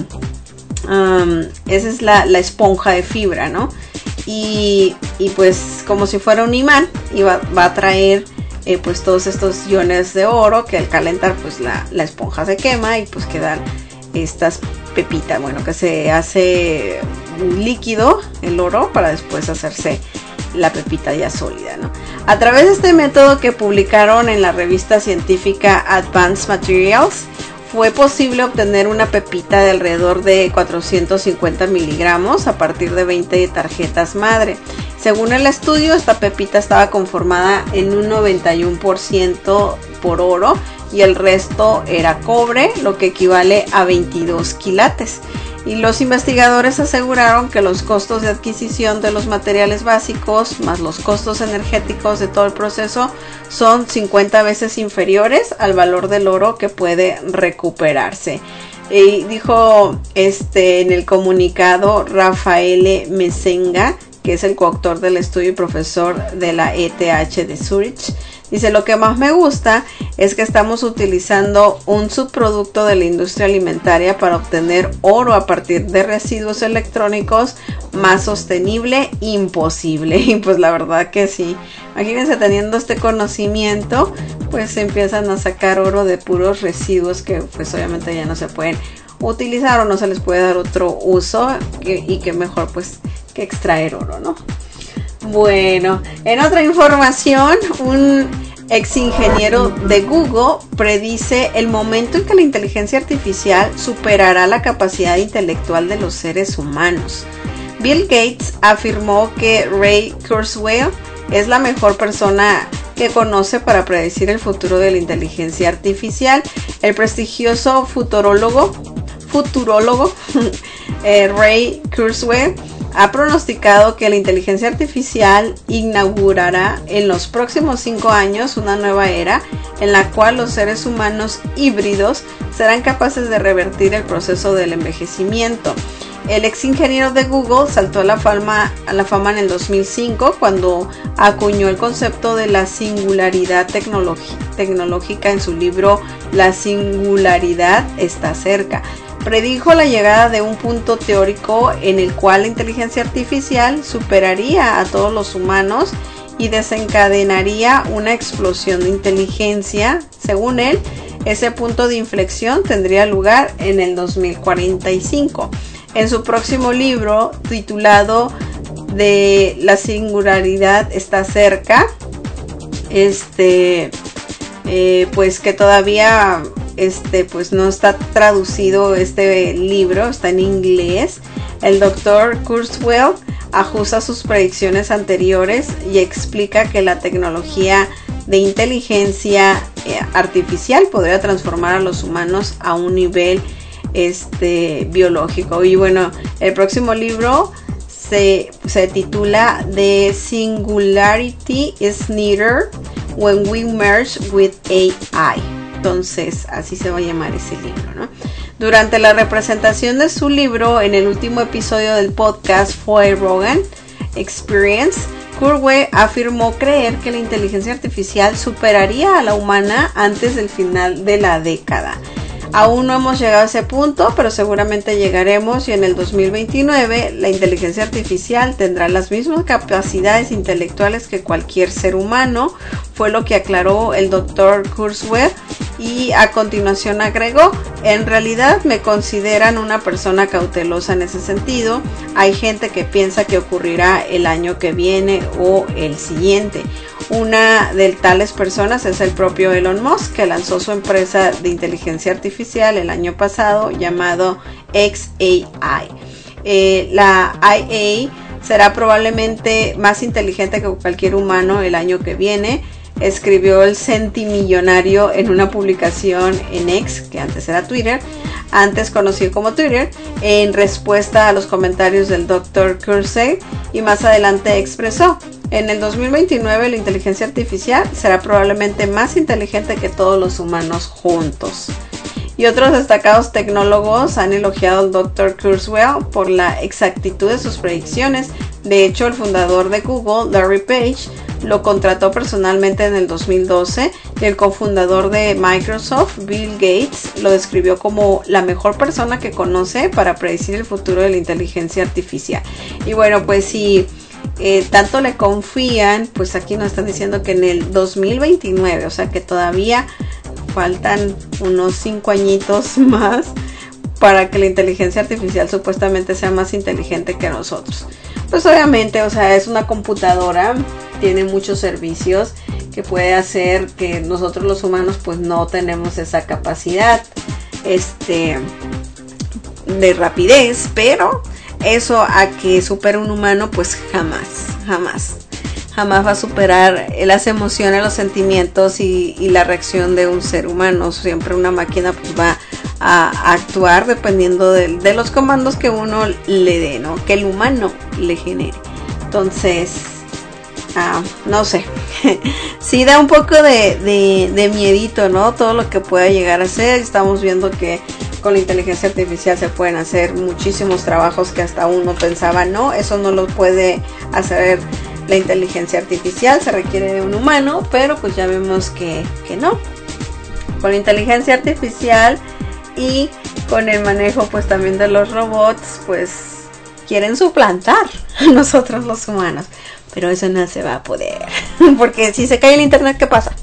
esponja de fibra, ¿no? Y pues como si fuera un imán, y va a atraer pues todos estos iones de oro, que al calentar pues la esponja se quema y pues quedan estas pepitas, bueno, que se hace líquido el oro para después hacerse la pepita ya sólida, ¿no? A través de este método que publicaron en la revista científica Advanced Materials, fue posible obtener una pepita de alrededor de 450 miligramos a partir de 20 tarjetas madre. Según el estudio, esta pepita estaba conformada en un 91% por oro y el resto era cobre, lo que equivale a 22 quilates. Y los investigadores aseguraron que los costos de adquisición de los materiales básicos más los costos energéticos de todo el proceso son 50 veces inferiores al valor del oro que puede recuperarse. Y dijo en el comunicado Rafael Mesenga, que es el coautor del estudio y profesor de la ETH de Zurich. Dice: lo que más me gusta es que estamos utilizando un subproducto de la industria alimentaria para obtener oro a partir de residuos electrónicos, más sostenible imposible. Y pues la verdad que sí, imagínense, teniendo este conocimiento, pues se empiezan a sacar oro de puros residuos que pues obviamente ya no se pueden utilizar o no se les puede dar otro uso, y que mejor pues que extraer oro, ¿no? Bueno, en otra información, un ex ingeniero de Google predice el momento en que la inteligencia artificial superará la capacidad intelectual de los seres humanos. Bill Gates afirmó que Ray Kurzweil es la mejor persona que conoce para predecir el futuro de la inteligencia artificial. El prestigioso futurólogo Ray Kurzweil ha pronosticado que la inteligencia artificial inaugurará en los próximos 5 años una nueva era en la cual los seres humanos híbridos serán capaces de revertir el proceso del envejecimiento. El ex ingeniero de Google saltó a la fama en el 2005 cuando acuñó el concepto de la singularidad tecnológica en su libro La singularidad está cerca. Predijo la llegada de un punto teórico en el cual la inteligencia artificial superaría a todos los humanos y desencadenaría una explosión de inteligencia. Según él, ese punto de inflexión tendría lugar en el 2045. En su próximo libro, titulado de La singularidad está cerca, pues que todavía pues no está traducido este libro, está en inglés. El doctor Kurzweil ajusta sus predicciones anteriores y explica que la tecnología de inteligencia artificial podría transformar a los humanos a un nivel biológico. Y bueno, el próximo libro se titula The Singularity is Nearer When We Merge with AI. Entonces, así se va a llamar ese libro, ¿no? Durante la representación de su libro en el último episodio del podcast Joe Rogan Experience, Kurzweil afirmó creer que la inteligencia artificial superaría a la humana antes del final de la década. Aún no hemos llegado a ese punto, pero seguramente llegaremos, y en el 2029 la inteligencia artificial tendrá las mismas capacidades intelectuales que cualquier ser humano, fue lo que aclaró el Dr. Kurzweil, y a continuación agregó: en realidad me consideran una persona cautelosa en ese sentido. Hay gente que piensa que ocurrirá el año que viene o el siguiente. Una de tales personas es el propio Elon Musk, que lanzó su empresa de inteligencia artificial el año pasado llamado xAI. La IA será probablemente más inteligente que cualquier humano el año que viene, escribió el centimillonario en una publicación en X, que antes era Twitter, antes conocido como Twitter, en respuesta a los comentarios del Dr. Kurzweil, y más adelante expresó: En el 2029 la inteligencia artificial será probablemente más inteligente que todos los humanos juntos. Y otros destacados tecnólogos han elogiado al Dr. Kurzweil por la exactitud de sus predicciones. De hecho, el fundador de Google, Larry Page, lo contrató personalmente en el 2012 y el cofundador de Microsoft, Bill Gates, lo describió como la mejor persona que conoce para predecir el futuro de la inteligencia artificial. Y bueno, pues si tanto le confían, pues aquí nos están diciendo que en el 2029, o sea que todavía faltan unos 5 añitos más para que la inteligencia artificial supuestamente sea más inteligente que nosotros. Pues obviamente, o sea, es una computadora, tiene muchos servicios que puede hacer que nosotros los humanos pues no tenemos esa capacidad de rapidez, pero eso a que supere un humano pues jamás va a superar las emociones, los sentimientos y la reacción de un ser humano. Siempre una máquina pues va a actuar dependiendo de los comandos que uno le dé, ¿no? Que el humano le genere. Entonces, no sé, sí da un poco de miedito, ¿no? Todo lo que pueda llegar a ser. Estamos viendo que con la inteligencia artificial se pueden hacer muchísimos trabajos que hasta uno pensaba, no, eso no lo puede hacer la inteligencia artificial, se requiere de un humano, pero pues ya vemos que no. Con la inteligencia artificial y con el manejo pues también de los robots, pues quieren suplantar a nosotros los humanos, pero eso no se va a poder, porque si se cae el internet, ¿qué pasa?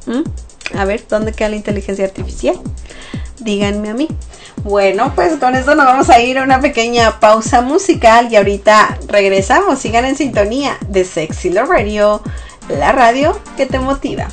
A ver, ¿dónde queda la inteligencia artificial? Díganme a mí. Bueno, pues con esto nos vamos a ir a una pequeña pausa musical y ahorita regresamos. Sigan en sintonía de Sexy Love Radio, la radio que te motiva.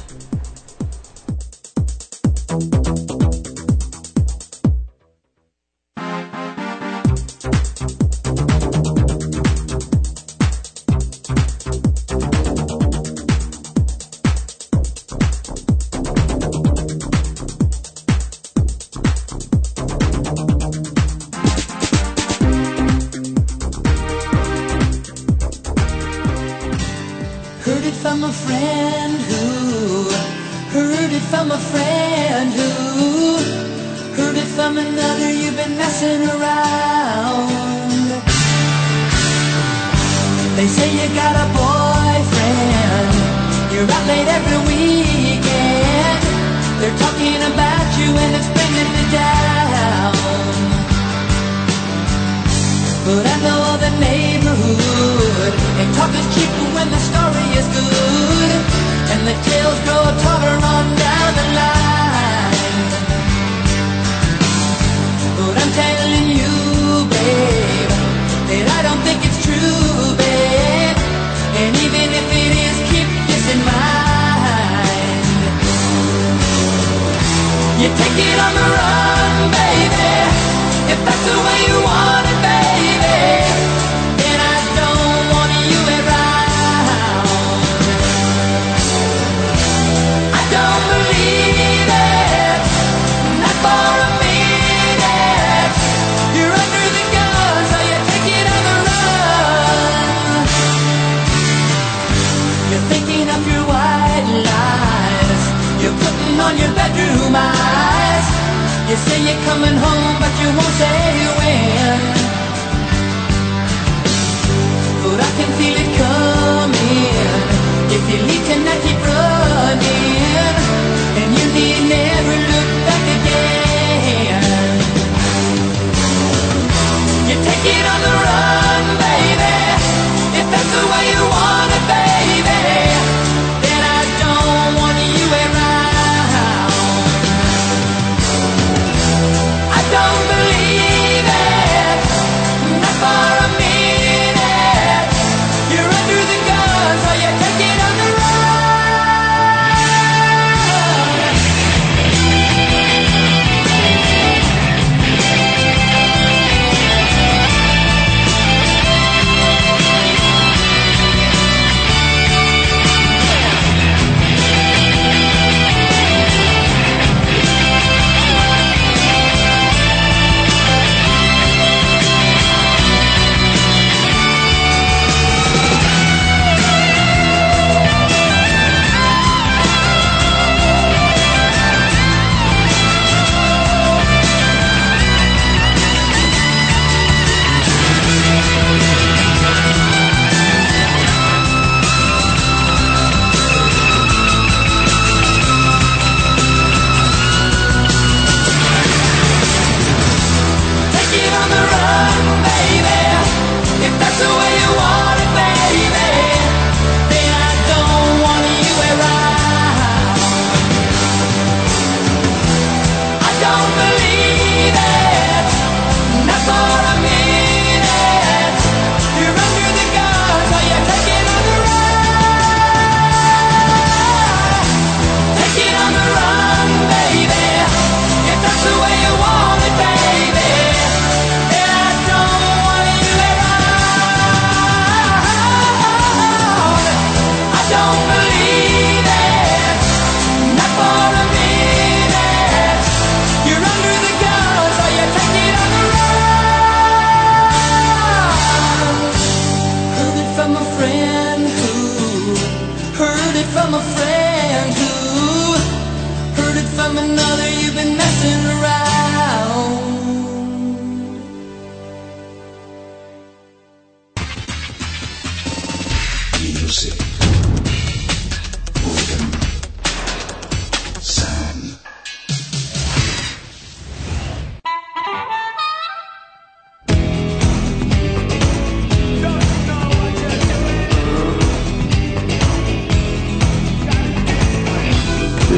I don't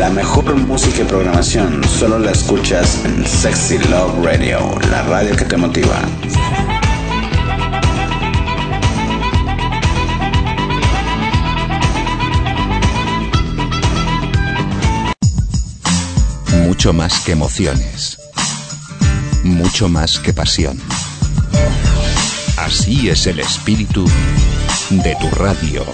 La mejor música y programación solo la escuchas en Sexy Love Radio, la radio que te motiva. Mucho más que emociones. Mucho más que pasión. Así es el espíritu de tu radio.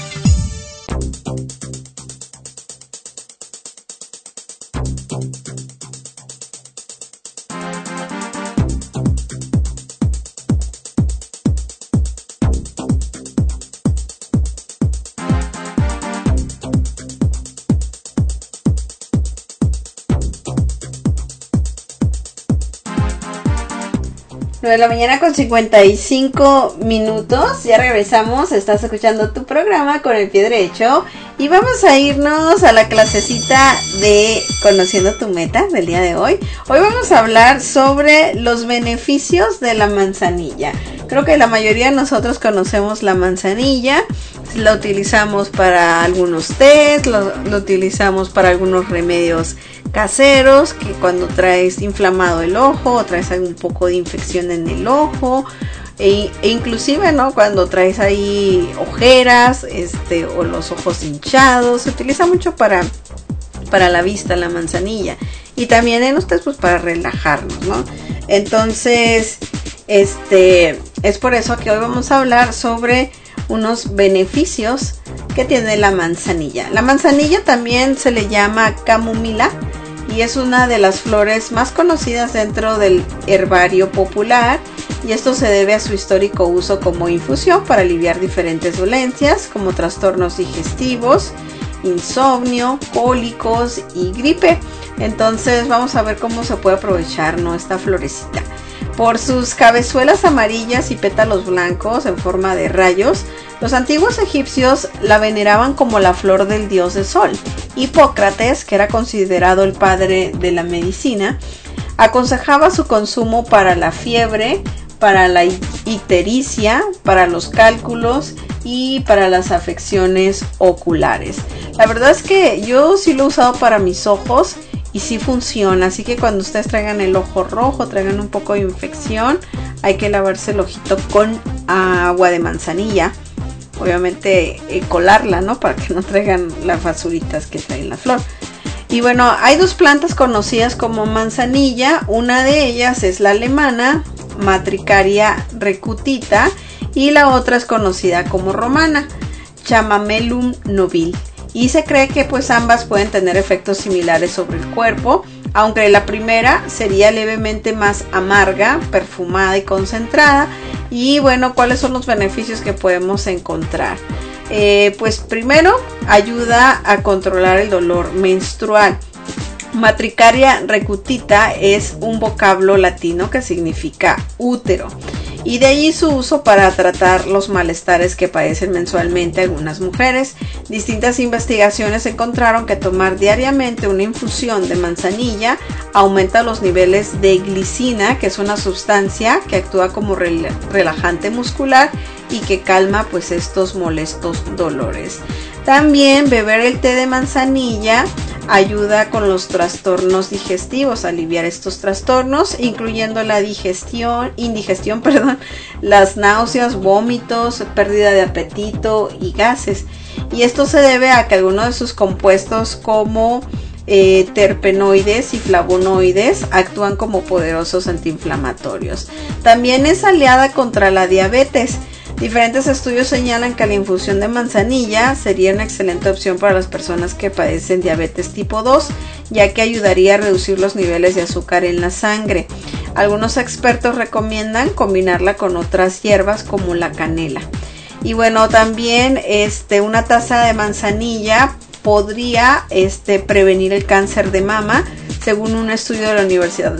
De la mañana con 55 minutos, ya regresamos, estás escuchando tu programa con el pie derecho y vamos a irnos a la clasecita de Conociendo tu Meta del día de hoy. Hoy vamos a hablar sobre los beneficios de la manzanilla. Creo que la mayoría de nosotros conocemos la manzanilla, la utilizamos para algunos tés, lo utilizamos para algunos remedios caseros, que cuando traes inflamado el ojo o traes un poco de infección en el ojo e inclusive, ¿no?, cuando traes ahí ojeras, o los ojos hinchados, se utiliza mucho para la vista la manzanilla, y también en ustedes pues para relajarnos, ¿no? Entonces, es por eso que hoy vamos a hablar sobre unos beneficios que tiene la manzanilla. La manzanilla también se le llama camomila y es una de las flores más conocidas dentro del herbario popular, y esto se debe a su histórico uso como infusión para aliviar diferentes dolencias como trastornos digestivos, insomnio, cólicos y gripe. Entonces vamos a ver cómo se puede aprovechar, ¿no?, esta florecita. Por sus cabezuelas amarillas y pétalos blancos en forma de rayos, los antiguos egipcios la veneraban como la flor del dios del sol. Hipócrates, que era considerado el padre de la medicina, aconsejaba su consumo para la fiebre, para la ictericia, para los cálculos y para las afecciones oculares. La verdad es que yo sí lo he usado para mis ojos y sí funciona, así que cuando ustedes traigan el ojo rojo, traigan un poco de infección, hay que lavarse el ojito con agua de manzanilla. Obviamente colarla, ¿no?, para que no traigan las basuritas que trae la flor. Y bueno, hay dos plantas conocidas como manzanilla. Una de ellas es la alemana, Matricaria recutita, y la otra es conocida como romana, Chamaemelum novil. Y se cree que pues ambas pueden tener efectos similares sobre el cuerpo, aunque la primera sería levemente más amarga, perfumada y concentrada. Y bueno, ¿cuáles son los beneficios que podemos encontrar? Pues primero, ayuda a controlar el dolor menstrual. Matricaria recutita es un vocablo latino que significa útero, y de allí su uso para tratar los malestares que padecen mensualmente algunas mujeres. Distintas investigaciones encontraron que tomar diariamente una infusión de manzanilla aumenta los niveles de glicina, que es una sustancia que actúa como relajante muscular y que calma pues estos molestos dolores. También beber el té de manzanilla ayuda con los trastornos digestivos, a aliviar estos trastornos, incluyendo la indigestión, las náuseas, vómitos, pérdida de apetito y gases. Y esto se debe a que algunos de sus compuestos como terpenoides y flavonoides actúan como poderosos antiinflamatorios. También es aliada contra la diabetes. Diferentes estudios señalan que la infusión de manzanilla sería una excelente opción para las personas que padecen diabetes tipo 2, ya que ayudaría a reducir los niveles de azúcar en la sangre. Algunos expertos recomiendan combinarla con otras hierbas como la canela. Y bueno, también una taza de manzanilla podría prevenir el cáncer de mama, según un estudio de la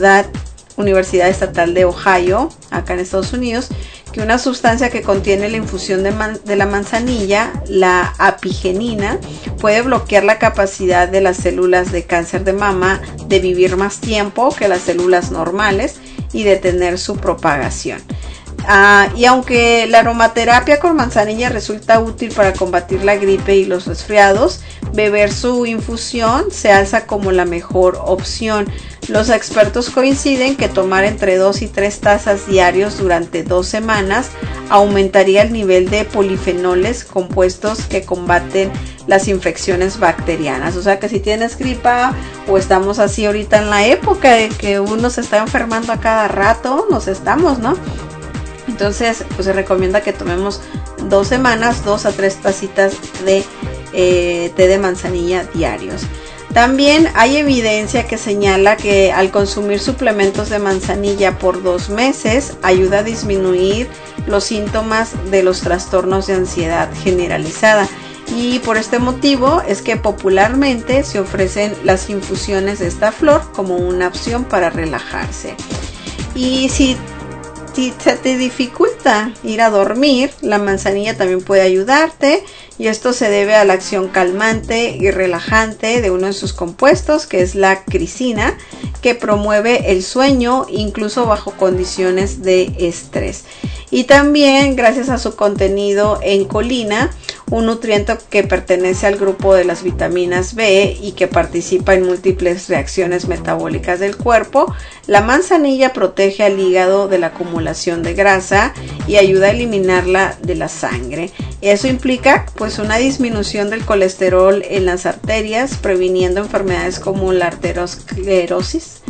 Universidad Estatal de Ohio, acá en Estados Unidos, que una sustancia que contiene la infusión de la manzanilla, la apigenina, puede bloquear la capacidad de las células de cáncer de mama de vivir más tiempo que las células normales y detener su propagación. Y aunque la aromaterapia con manzanilla resulta útil para combatir la gripe y los resfriados, beber su infusión se alza como la mejor opción. Los expertos coinciden que tomar entre 2 y 3 tazas diarios durante 2 semanas aumentaría el nivel de polifenoles, compuestos que combaten las infecciones bacterianas. O sea que si tienes gripa o estamos así ahorita en la época de que uno se está enfermando a cada rato, nos estamos, ¿no? Entonces, pues se recomienda que tomemos 2 semanas, 2 a 3 tacitas de té de manzanilla diarios. También hay evidencia que señala que al consumir suplementos de manzanilla por 2 meses ayuda a disminuir los síntomas de los trastornos de ansiedad generalizada. Y por este motivo es que popularmente se ofrecen las infusiones de esta flor como una opción para relajarse. Y si se te dificulta ir a dormir, la manzanilla también puede ayudarte, y esto se debe a la acción calmante y relajante de uno de sus compuestos, que es la crisina, que promueve el sueño incluso bajo condiciones de estrés. Y también gracias a su contenido en colina, un nutriente que pertenece al grupo de las vitaminas B y que participa en múltiples reacciones metabólicas del cuerpo, la manzanilla protege al hígado de la acumulación de grasa y ayuda a eliminarla de la sangre. Eso implica pues una disminución del colesterol en las arterias, previniendo enfermedades como la arteriosclerosis,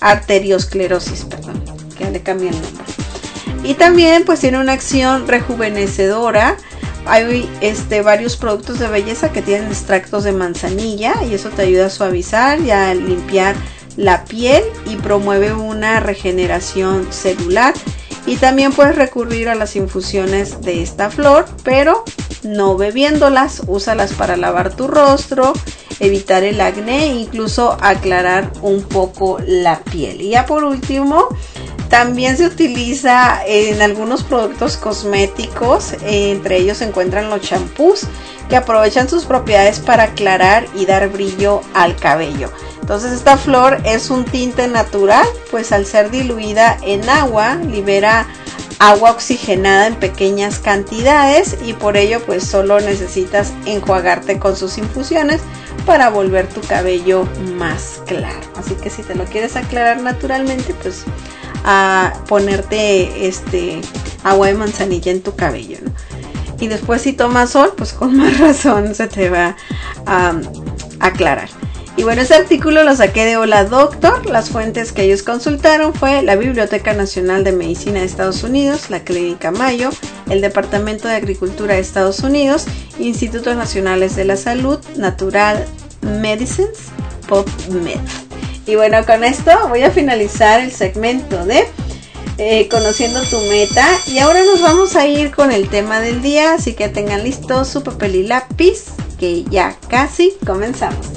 que ya le cambié el nombre. Y también pues tiene una acción rejuvenecedora. Hay varios productos de belleza que tienen extractos de manzanilla y eso te ayuda a suavizar y a limpiar la piel y promueve una regeneración celular. Y también puedes recurrir a las infusiones de esta flor, pero no bebiéndolas. Úsalas para lavar tu rostro, evitar el acné e incluso aclarar un poco la piel. Y ya por último, también se utiliza en algunos productos cosméticos, entre ellos se encuentran los champús que aprovechan sus propiedades para aclarar y dar brillo al cabello. Entonces esta flor es un tinte natural, pues al ser diluida en agua libera agua oxigenada en pequeñas cantidades y por ello pues solo necesitas enjuagarte con sus infusiones para volver tu cabello más claro. Así que si te lo quieres aclarar naturalmente, pues a ponerte agua de manzanilla en tu cabello, ¿no? Y después si tomas sol, pues con más razón se te va a aclarar. Y bueno, este artículo lo saqué de Hola Doctor. Las fuentes que ellos consultaron fue la Biblioteca Nacional de Medicina de Estados Unidos, la Clínica Mayo, el Departamento de Agricultura de Estados Unidos, Institutos Nacionales de la Salud, Natural Medicines, PubMed. Y bueno, con esto voy a finalizar el segmento de Conociendo tu Meta. Y ahora nos vamos a ir con el tema del día, así que tengan listo su papel y lápiz, que ya casi comenzamos.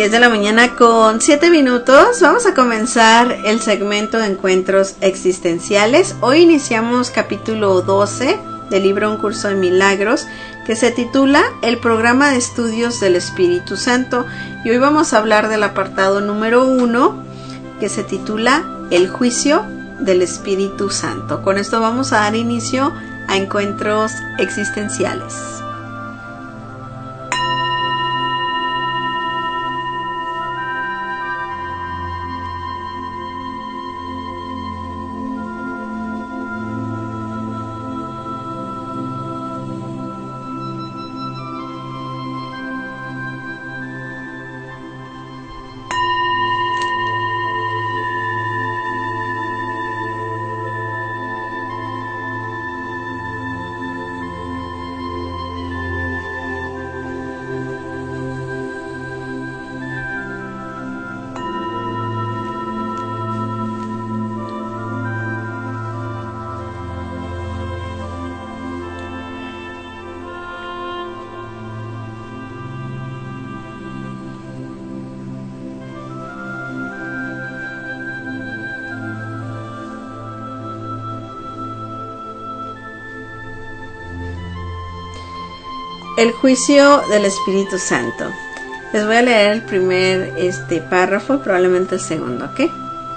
10 de la mañana con 7 minutos. Vamos a comenzar el segmento de encuentros existenciales. Hoy iniciamos capítulo 12 del libro Un Curso de Milagros, que se titula El Programa de Estudios del Espíritu Santo. Y hoy vamos a hablar del apartado número 1, que se titula El Juicio del Espíritu Santo. Con esto vamos a dar inicio a encuentros existenciales. El juicio del Espíritu Santo. Les voy a leer el primer párrafo y probablemente el segundo, ¿ok?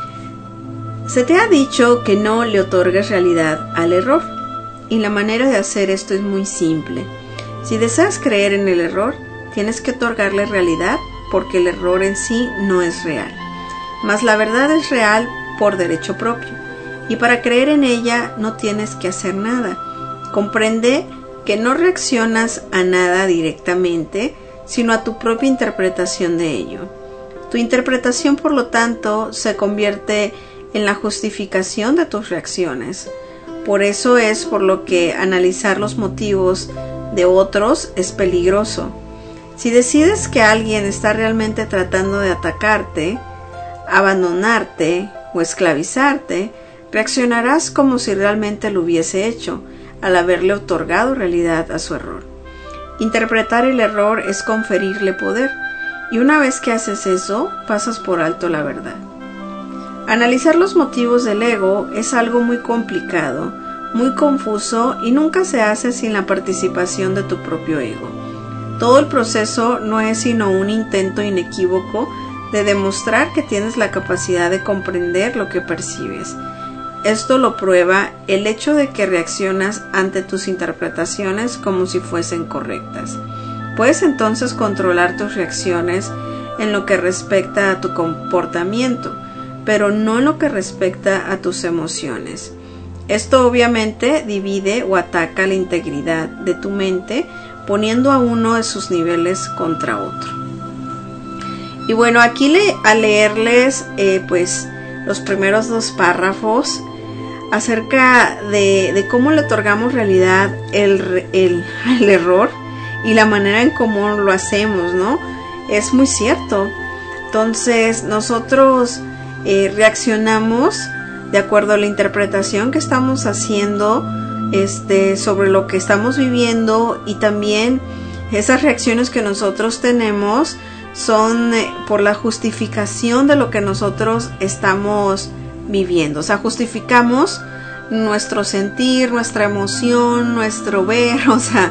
Se te ha dicho que no le otorgues realidad al error, y la manera de hacer esto es muy simple. Si deseas creer en el error, tienes que otorgarle realidad, porque el error en sí no es real. Mas la verdad es real por derecho propio, y para creer en ella no tienes que hacer nada. Comprende que no reaccionas a nada directamente, sino a tu propia interpretación de ello. Tu interpretación, por lo tanto, se convierte en la justificación de tus reacciones. Por eso es por lo que analizar los motivos de otros es peligroso. Si decides que alguien está realmente tratando de atacarte, abandonarte o esclavizarte, reaccionarás como si realmente lo hubiese hecho, al haberle otorgado realidad a su error. Interpretar el error es conferirle poder, y una vez que haces eso, pasas por alto la verdad. Analizar los motivos del ego es algo muy complicado, muy confuso, y nunca se hace sin la participación de tu propio ego. Todo el proceso no es sino un intento inequívoco de demostrar que tienes la capacidad de comprender lo que percibes. Esto lo prueba el hecho de que reaccionas ante tus interpretaciones como si fuesen correctas. Puedes entonces controlar tus reacciones en lo que respecta a tu comportamiento, pero no en lo que respecta a tus emociones. Esto obviamente divide o ataca la integridad de tu mente, poniendo a uno de sus niveles contra otro. Y bueno, aquí al leerles los primeros dos párrafos acerca de cómo le otorgamos realidad el error y la manera en cómo lo hacemos, ¿no? Es muy cierto. Entonces nosotros reaccionamos de acuerdo a la interpretación que estamos haciendo sobre lo que estamos viviendo, y también esas reacciones que nosotros tenemos son por la justificación de lo que nosotros estamos viviendo. O sea, justificamos nuestro sentir, nuestra emoción, nuestro ver. O sea,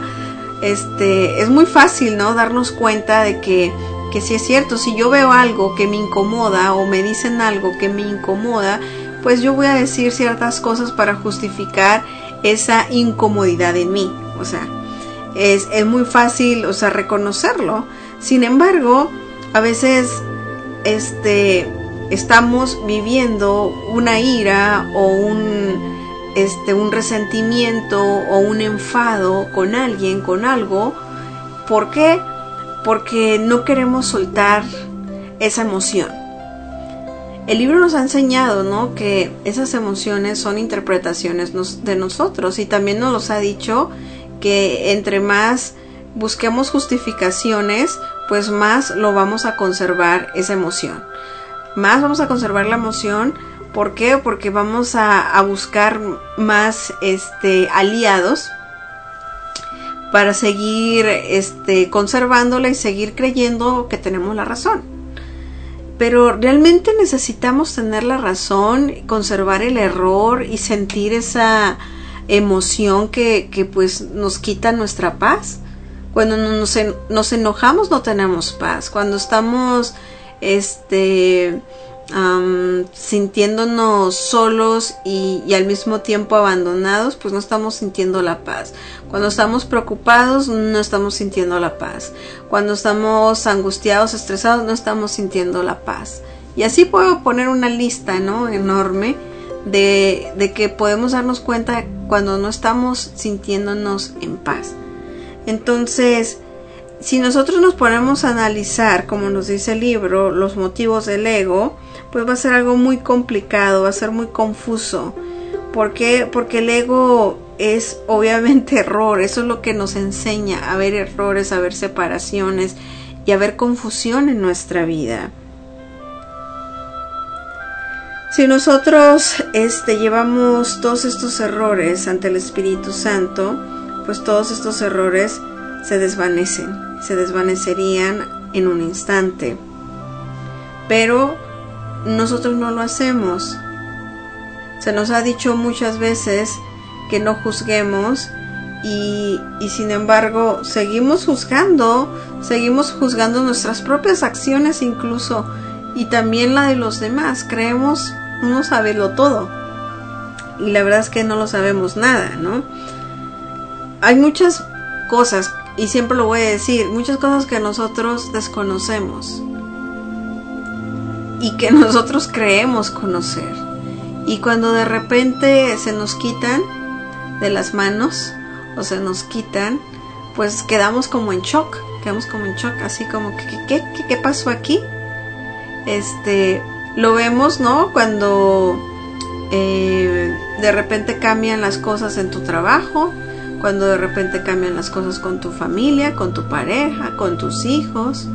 es muy fácil, ¿no? Darnos cuenta de que sí es cierto. Si yo veo algo que me incomoda o me dicen algo que me incomoda, pues yo voy a decir ciertas cosas para justificar esa incomodidad en mí. O sea, es muy fácil, o sea, reconocerlo. Sin embargo, a veces estamos viviendo una ira o un resentimiento o un enfado con alguien, con algo. ¿Por qué? Porque no queremos soltar esa emoción. El libro nos ha enseñado, ¿no?, que esas emociones son interpretaciones de nosotros, y también nos los ha dicho que entre más busquemos justificaciones, pues más lo vamos a conservar esa emoción. Más vamos a conservar la emoción. ¿Por qué? Porque vamos a buscar más aliados para seguir conservándola y seguir creyendo que tenemos la razón. pero realmente necesitamos tener la razón, conservar el error y sentir esa emoción que pues nos quita nuestra paz. Cuando nos enojamos no tenemos paz. Cuando estamos sintiéndonos solos y al mismo tiempo abandonados, pues no estamos sintiendo la paz. Cuando estamos preocupados, no estamos sintiendo la paz. Cuando estamos angustiados, estresados, no estamos sintiendo la paz. Y así puedo poner una lista, ¿no?, enorme de que podemos darnos cuenta cuando no estamos sintiéndonos en paz. Entonces, si nosotros nos ponemos a analizar, como nos dice el libro, los motivos del ego, pues va a ser algo muy complicado, va a ser muy confuso. ¿Por qué? Porque el ego es obviamente error. Eso es lo que nos enseña a ver errores, a ver separaciones y a ver confusión en nuestra vida. Si nosotros llevamos todos estos errores ante el Espíritu Santo, pues todos estos errores se desvanecerían en un instante. Pero nosotros no lo hacemos. Se nos ha dicho muchas veces que no juzguemos y sin embargo seguimos juzgando nuestras propias acciones incluso, y también la de los demás. Creemos uno saberlo todo y la verdad es que no lo sabemos nada, ¿no? Hay muchas cosas, y siempre lo voy a decir, muchas cosas que nosotros desconocemos y que nosotros creemos conocer, y cuando de repente se nos quitan de las manos o se nos quitan, pues quedamos como en shock, así como ¿qué pasó aquí? Lo vemos, ¿no? Cuando de repente cambian las cosas en tu trabajo, cuando de repente cambian las cosas con tu familia, con tu pareja, con tus hijos,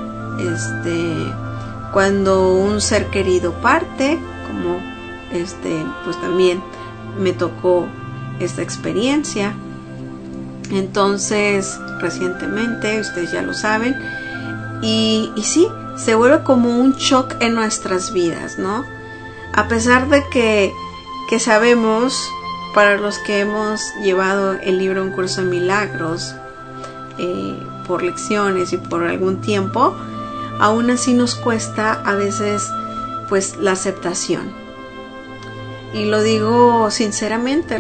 cuando un ser querido parte, como pues también me tocó esta experiencia. Entonces, recientemente, ustedes ya lo saben, y sí, se vuelve como un shock en nuestras vidas, ¿no? A pesar de que sabemos, para los que hemos llevado el libro Un Curso de Milagros por lecciones y por algún tiempo, aún así nos cuesta a veces pues la aceptación. Y lo digo sinceramente,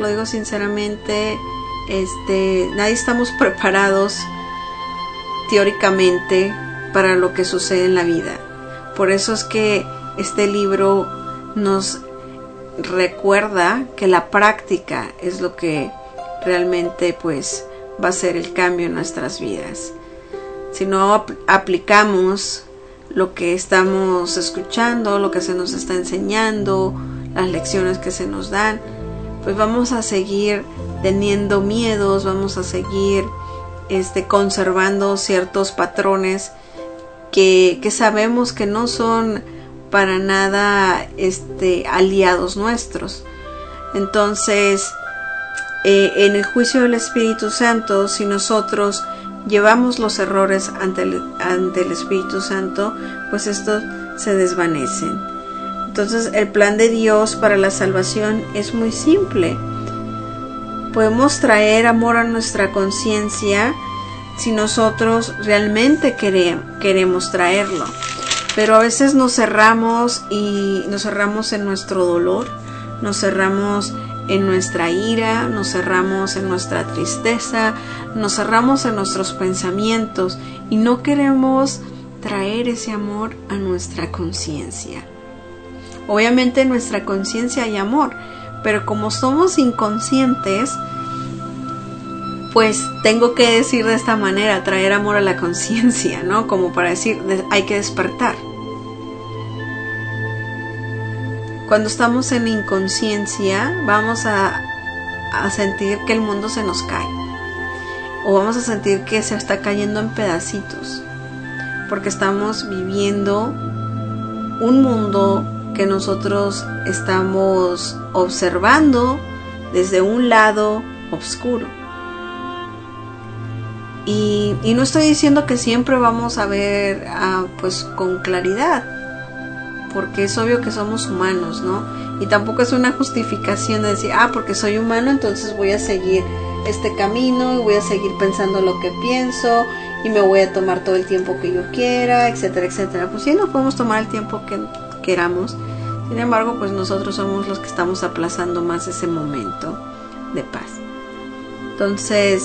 nadie estamos preparados teóricamente para lo que sucede en la vida. Por eso es que este libro nos recuerda que la práctica es lo que realmente pues va a ser el cambio en nuestras vidas. Si no aplicamos lo que estamos escuchando, lo que se nos está enseñando, las lecciones que se nos dan, pues vamos a seguir teniendo miedos, vamos a seguir conservando ciertos patrones que sabemos que no son para nada aliados nuestros. Entonces, en el juicio del Espíritu Santo, si nosotros llevamos los errores ante el Espíritu Santo, pues estos se desvanecen. Entonces, el plan de Dios para la salvación es muy simple. Podemos traer amor a nuestra conciencia si nosotros realmente queremos traerlo. Pero a veces nos cerramos en nuestro dolor, nos cerramos en nuestra ira, nos cerramos en nuestra tristeza, nos cerramos en nuestros pensamientos y no queremos traer ese amor a nuestra conciencia. Obviamente en nuestra conciencia hay amor, pero como somos inconscientes, pues tengo que decir de esta manera, traer amor a la conciencia, ¿no? Como para decir, hay que despertar. Cuando estamos en inconsciencia, vamos a sentir que el mundo se nos cae. O vamos a sentir que se está cayendo en pedacitos. Porque estamos viviendo un mundo que nosotros estamos observando desde un lado oscuro. Y no estoy diciendo que siempre vamos a ver pues con claridad, porque es obvio que somos humanos, ¿no? Y tampoco es una justificación de decir, porque soy humano, entonces voy a seguir este camino y voy a seguir pensando lo que pienso y me voy a tomar todo el tiempo que yo quiera, etcétera, etcétera. Pues sí, nos podemos tomar el tiempo que queramos. Sin embargo, pues nosotros somos los que estamos aplazando más ese momento de paz. Entonces,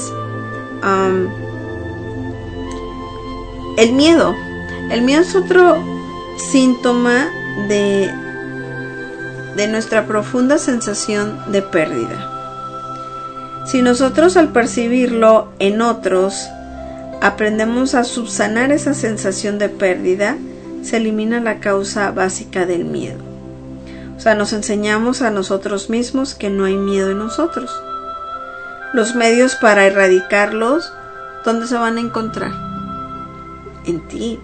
el miedo es otro síntoma de nuestra profunda sensación de pérdida. Si nosotros al percibirlo en otros aprendemos a subsanar esa sensación de pérdida, se elimina la causa básica del miedo. O sea, nos enseñamos a nosotros mismos que no hay miedo en nosotros. Los medios para erradicarlos, ¿dónde se van a encontrar? En ti.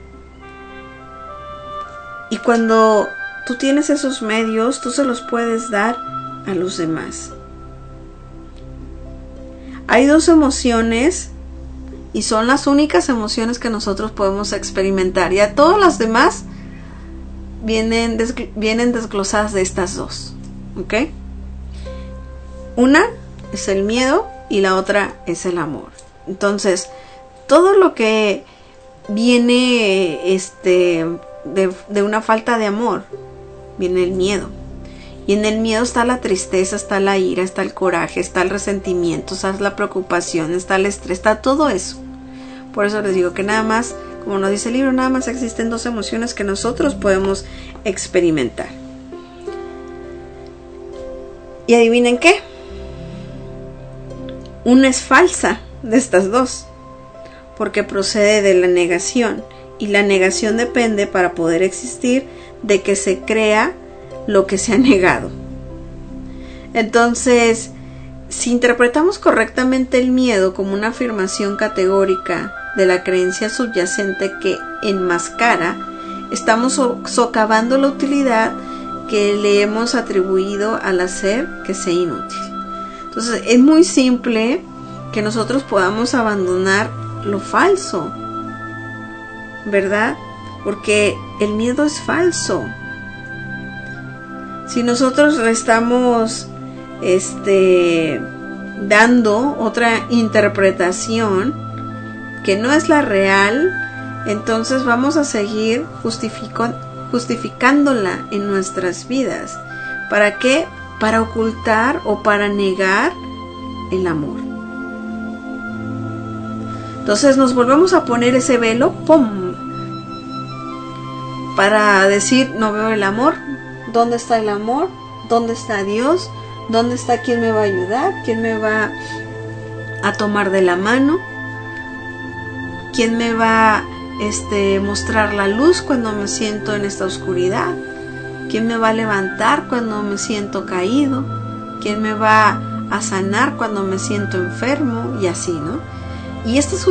Y cuando tú tienes esos medios, tú se los puedes dar a los demás. Hay dos emociones y son las únicas emociones que nosotros podemos experimentar. Y a todas las demás vienen desglosadas de estas dos. ¿Ok? Una es el miedo y la otra es el amor. Entonces, todo lo que viene de una falta de amor, viene el miedo. Y en el miedo está la tristeza, está la ira, está el coraje, está el resentimiento, está la preocupación, está el estrés, está todo eso. Por eso les digo que nada más, como nos dice el libro, nada más existen dos emociones que nosotros podemos experimentar. Y adivinen qué. Una es falsa de estas dos, porque procede de la negación. Y la negación depende, para poder existir, de que se crea lo que se ha negado. Entonces, si interpretamos correctamente el miedo como una afirmación categórica de la creencia subyacente que enmascara, estamos socavando la utilidad que le hemos atribuido al hacer que sea inútil. Entonces, es muy simple que nosotros podamos abandonar lo falso, ¿verdad? Porque el miedo es falso. Si nosotros le estamos dando otra interpretación que no es la real, entonces vamos a seguir justificándola en nuestras vidas. ¿Para qué? Para ocultar o para negar el amor. Entonces nos volvemos a poner ese velo, ¡pum!, para decir, no veo el amor. ¿Dónde está el amor? ¿Dónde está Dios? ¿Dónde está quien me va a ayudar? ¿Quién me va a tomar de la mano? ¿Quién me va a mostrar la luz cuando me siento en esta oscuridad? ¿Quién me va a levantar cuando me siento caído? ¿Quién me va a sanar cuando me siento enfermo? Y así, ¿no? Y estas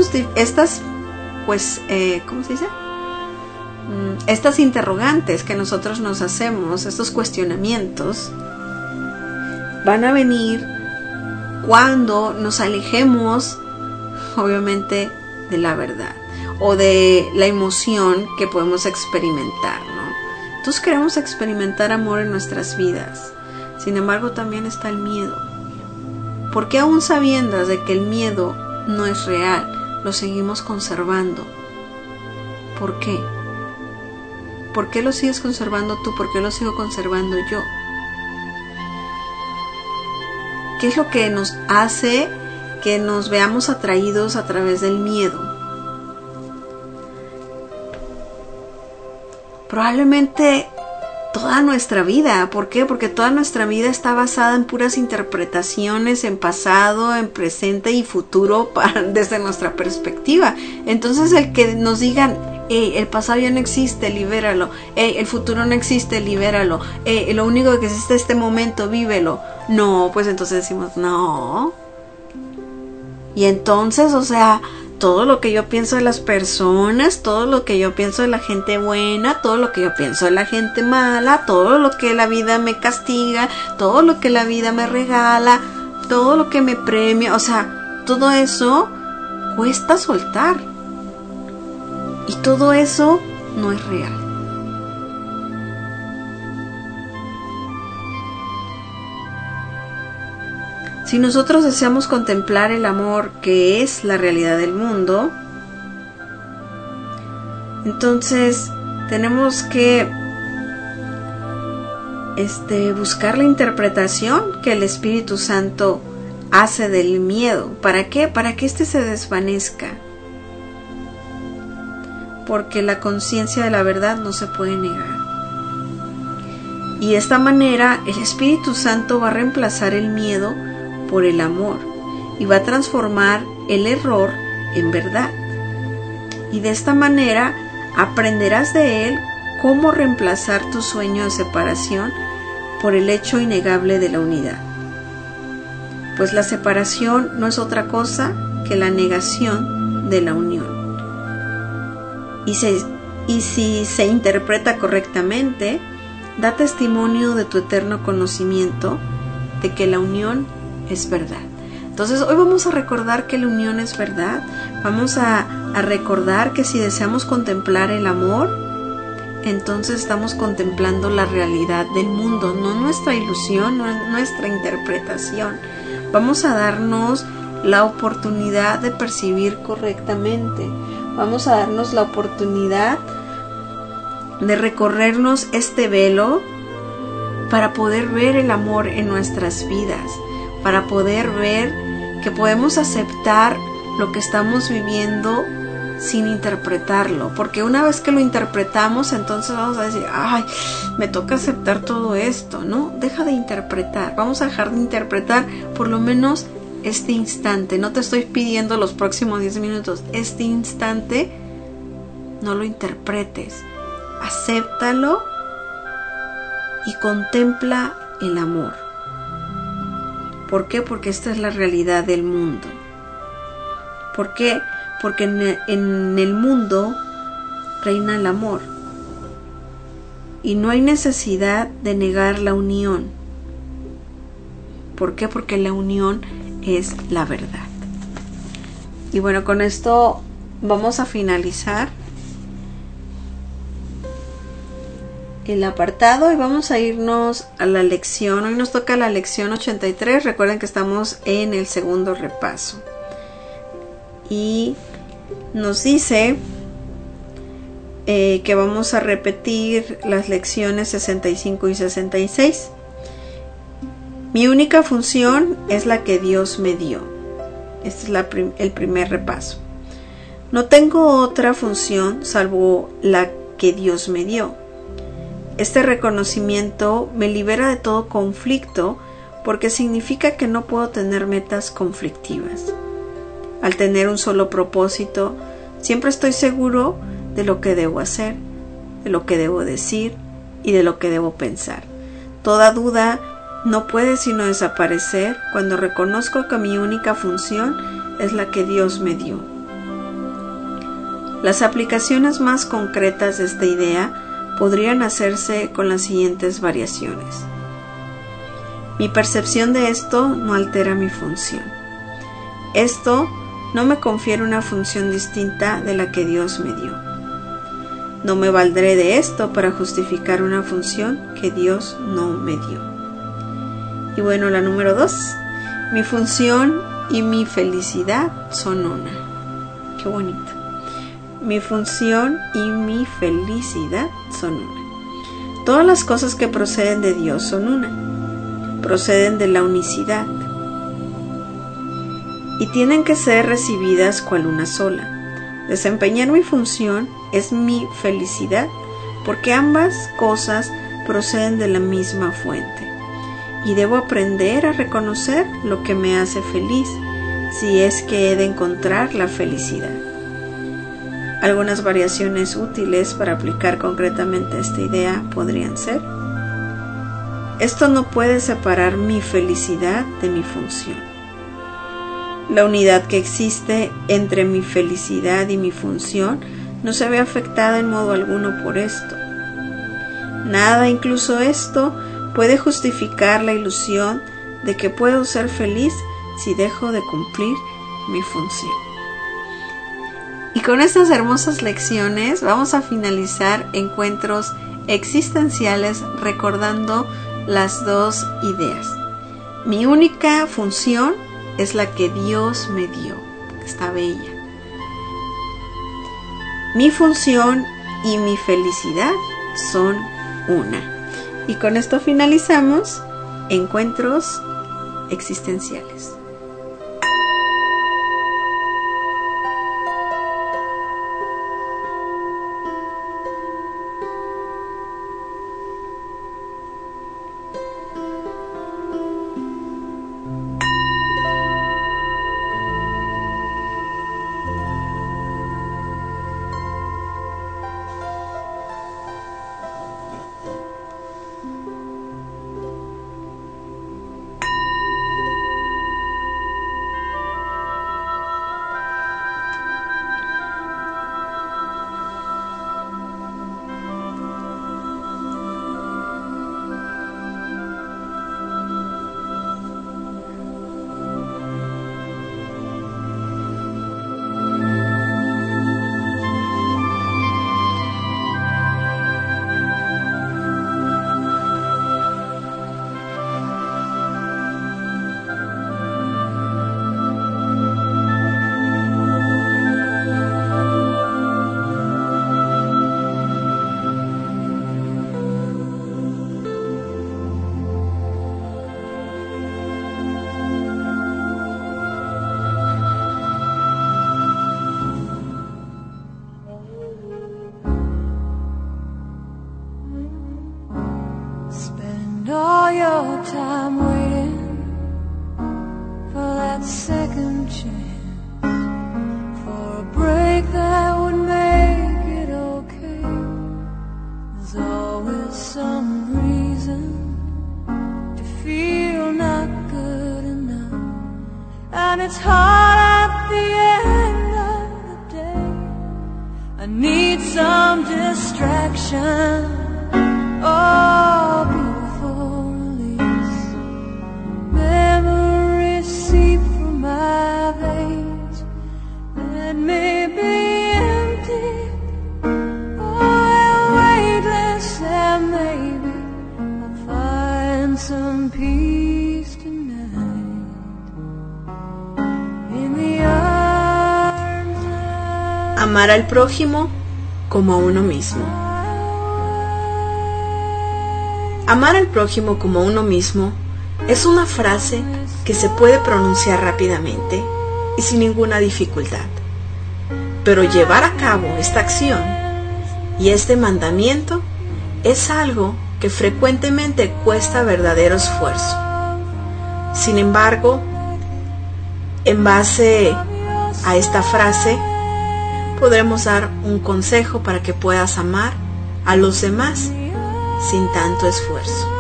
¿cómo se dice? Estas interrogantes que nosotros nos hacemos, estos cuestionamientos, van a venir cuando nos alejemos, obviamente, de la verdad o de la emoción que podemos experimentar, ¿no? Entonces queremos experimentar amor en nuestras vidas. Sin embargo, también está el miedo. ¿Por qué, aún sabiendo de que el miedo no es real, lo seguimos conservando? ¿Por qué? ¿Por qué lo sigues conservando tú? ¿Por qué lo sigo conservando yo? ¿Qué es lo que nos hace que nos veamos atraídos a través del miedo? Probablemente toda nuestra vida. ¿Por qué? Porque toda nuestra vida está basada en puras interpretaciones, en pasado, en presente y futuro desde nuestra perspectiva. Entonces, el que nos digan, el pasado ya no existe, libéralo. El futuro no existe, libéralo. Lo único que existe es este momento, vívelo. No, pues entonces decimos, no. Y entonces, o sea, todo lo que yo pienso de las personas, todo lo que yo pienso de la gente buena, todo lo que yo pienso de la gente mala, todo lo que la vida me castiga, todo lo que la vida me regala, todo lo que me premia, o sea, todo eso cuesta soltar. Y todo eso no es real. Si nosotros deseamos contemplar el amor que es la realidad del mundo, entonces tenemos que buscar la interpretación que el Espíritu Santo hace del miedo. ¿Para qué? Para que éste se desvanezca. Porque la conciencia de la verdad no se puede negar. Y de esta manera el Espíritu Santo va a reemplazar el miedo por el amor y va a transformar el error en verdad. Y de esta manera aprenderás de él cómo reemplazar tu sueño de separación por el hecho innegable de la unidad. Pues la separación no es otra cosa que la negación de la unión. Y si se interpreta correctamente, da testimonio de tu eterno conocimiento de que la unión es verdad. Entonces hoy vamos a recordar que la unión es verdad. Vamos a recordar que si deseamos contemplar el amor, entonces estamos contemplando la realidad del mundo, no nuestra ilusión, no nuestra interpretación. Vamos a darnos la oportunidad de percibir correctamente. Vamos a darnos la oportunidad de recorrernos este velo para poder ver el amor en nuestras vidas, para poder ver que podemos aceptar lo que estamos viviendo sin interpretarlo, porque una vez que lo interpretamos, entonces vamos a decir, ay, me toca aceptar todo esto, ¿no? Deja de interpretar, vamos a dejar de interpretar por lo menos este instante. No te estoy pidiendo los próximos 10 minutos, este instante no lo interpretes, acéptalo y contempla el amor. ¿Por qué? Porque esta es la realidad del mundo. ¿Por qué? Porque en el mundo reina el amor y no hay necesidad de negar la unión. ¿Por qué? Porque la unión es la verdad. Y bueno, con esto vamos a finalizar el apartado y vamos a irnos a la lección. Hoy nos toca la lección 83. Recuerden que estamos en el segundo repaso. Y nos dice que vamos a repetir las lecciones 65 y 66. Mi única función es la que Dios me dio. Este es el primer repaso. No tengo otra función salvo la que Dios me dio. Este reconocimiento me libera de todo conflicto porque significa que no puedo tener metas conflictivas. Al tener un solo propósito, siempre estoy seguro de lo que debo hacer, de lo que debo decir y de lo que debo pensar. Toda duda no puede sino desaparecer cuando reconozco que mi única función es la que Dios me dio. Las aplicaciones más concretas de esta idea podrían hacerse con las siguientes variaciones. Mi percepción de esto no altera mi función. Esto no me confiere una función distinta de la que Dios me dio. No me valdré de esto para justificar una función que Dios no me dio. Y bueno, la número 2. Mi función y mi felicidad son una. Qué bonito. Mi función y mi felicidad son una. Todas las cosas que proceden de Dios son una. Proceden de la unicidad. Y tienen que ser recibidas cual una sola. Desempeñar mi función es mi felicidad, porque ambas cosas proceden de la misma fuente. Y debo aprender a reconocer lo que me hace feliz, si es que he de encontrar la felicidad. Algunas variaciones útiles para aplicar concretamente esta idea podrían ser: esto no puede separar mi felicidad de mi función. La unidad que existe entre mi felicidad y mi función no se ve afectada en modo alguno por esto. Nada, incluso esto, puede justificar la ilusión de que puedo ser feliz si dejo de cumplir mi función. Y con estas hermosas lecciones vamos a finalizar encuentros existenciales recordando las dos ideas. Mi única función es la que Dios me dio, que está bella. Mi función y mi felicidad son una. Y con esto finalizamos Encuentros Existenciales. All your time waiting for that second chance, for a break that would make it okay. There's always some reason to feel not good enough, and it's hard at the end of the day. I need some distraction. Oh, beautiful release. Memories seep from my veins and may be empty, oh, weightless, and maybe I'll find some peace tonight in the arms of... Amar al prójimo como a uno mismo. Amar al prójimo como a uno mismo es una frase que se puede pronunciar rápidamente y sin ninguna dificultad. Pero llevar a cabo esta acción y este mandamiento es algo que frecuentemente cuesta verdadero esfuerzo. Sin embargo, en base a esta frase, podremos dar un consejo para que puedas amar a los demás sin tanto esfuerzo.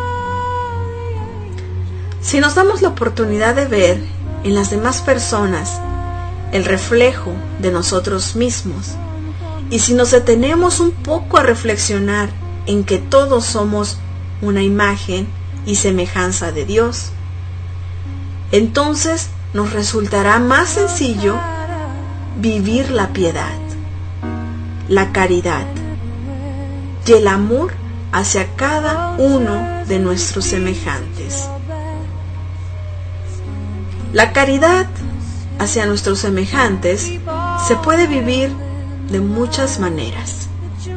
Si nos damos la oportunidad de ver en las demás personas el reflejo de nosotros mismos, y si nos detenemos un poco a reflexionar en que todos somos una imagen y semejanza de Dios, entonces nos resultará más sencillo vivir la piedad, la caridad y el amor hacia cada uno de nuestros semejantes. La caridad hacia nuestros semejantes se puede vivir de muchas maneras,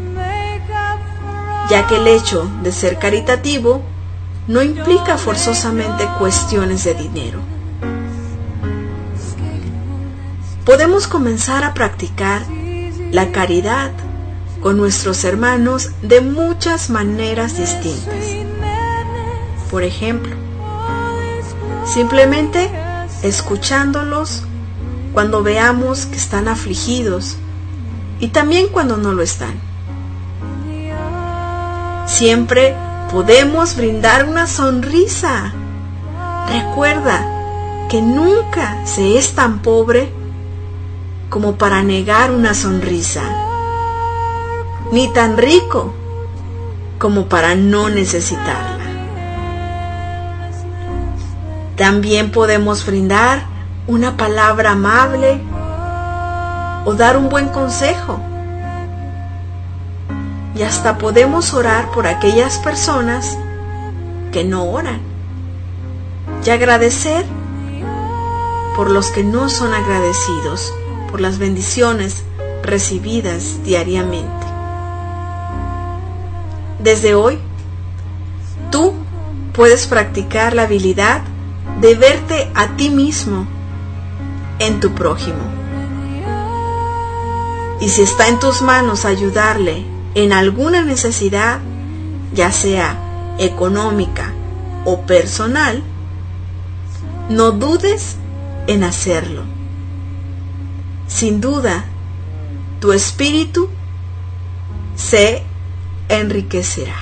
ya que el hecho de ser caritativo no implica forzosamente cuestiones de dinero. Podemos comenzar a practicar la caridad con nuestros hermanos de muchas maneras distintas. Por ejemplo, simplemente escuchándolos cuando veamos que están afligidos y también cuando no lo están. Siempre podemos brindar una sonrisa. Recuerda que nunca se es tan pobre como para negar una sonrisa, ni tan rico como para no necesitarla. También podemos brindar una palabra amable o dar un buen consejo. Y hasta podemos orar por aquellas personas que no oran. y agradecer por los que no son agradecidos, por las bendiciones recibidas diariamente. Desde hoy, tú puedes practicar la habilidad de verte a ti mismo en tu prójimo. Y si está en tus manos ayudarle en alguna necesidad, ya sea económica o personal, no dudes en hacerlo. Sin duda, tu espíritu se enriquecerá.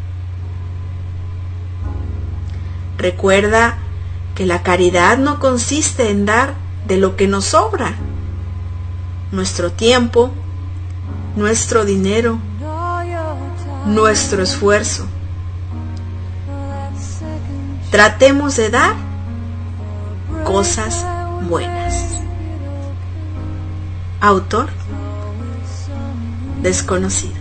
Recuerda que la caridad no consiste en dar de lo que nos sobra, nuestro tiempo, nuestro dinero, nuestro esfuerzo. Tratemos de dar cosas buenas. Autor desconocido.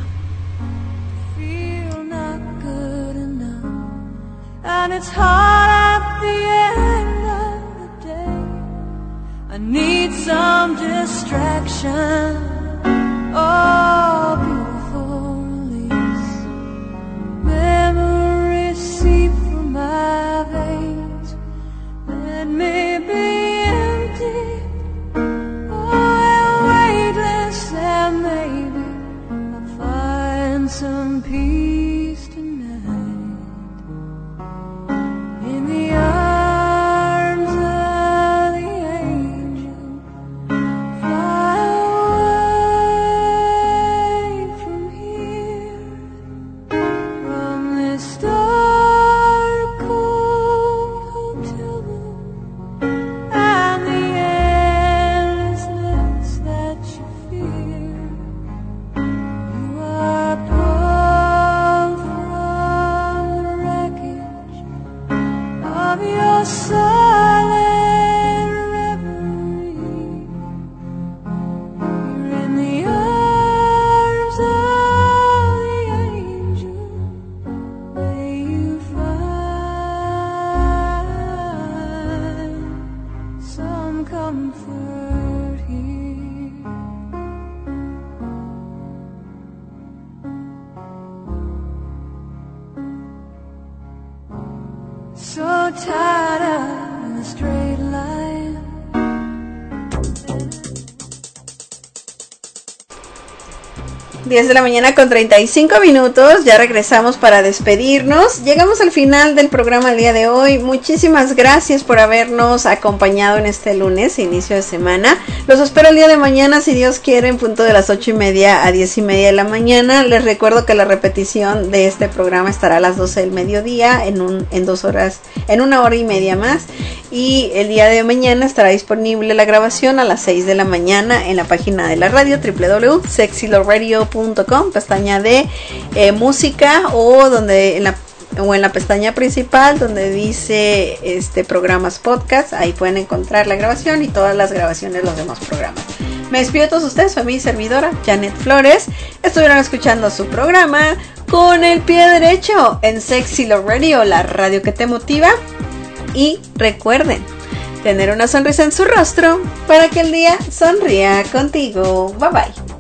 And it's hard at the end of the day. I need some distraction. Oh, beautiful release. Memories seep from my veins. Let me be empty. Oh, weightless, and maybe I'll find some peace tonight. In the arms of the angel, fly away from here, from this dark, cold hotel room, and the endlessness that you fear. You are pulled from the wreckage of your silent reverie. You're in the arms of the angel. May you find some comfort here. So tied up in a straight line. 10 de la mañana con 35 minutos, ya regresamos para despedirnos. Llegamos al final del programa el día de hoy. Muchísimas gracias por habernos acompañado en este lunes, inicio de semana. Los espero el día de mañana, si Dios quiere, en punto de las 8:30 a 10:30 de la mañana. Les recuerdo que la repetición de este programa estará a las 12 del mediodía, en 2 horas, en 1 hora y media más. Y el día de mañana estará disponible la grabación a las 6 de la mañana en la página de la radio, www.sexyloveradio.com, pestaña de música, o donde en la pestaña principal donde dice programas podcast. Ahí pueden encontrar la grabación y todas las grabaciones de los demás programas. Me despido de todos ustedes, fue mi servidora Janet Flores. Estuvieron escuchando su programa Con el Pie Derecho en Sexy Love Radio, la radio que te motiva. Y recuerden tener una sonrisa en su rostro para que el día sonría contigo. Bye bye.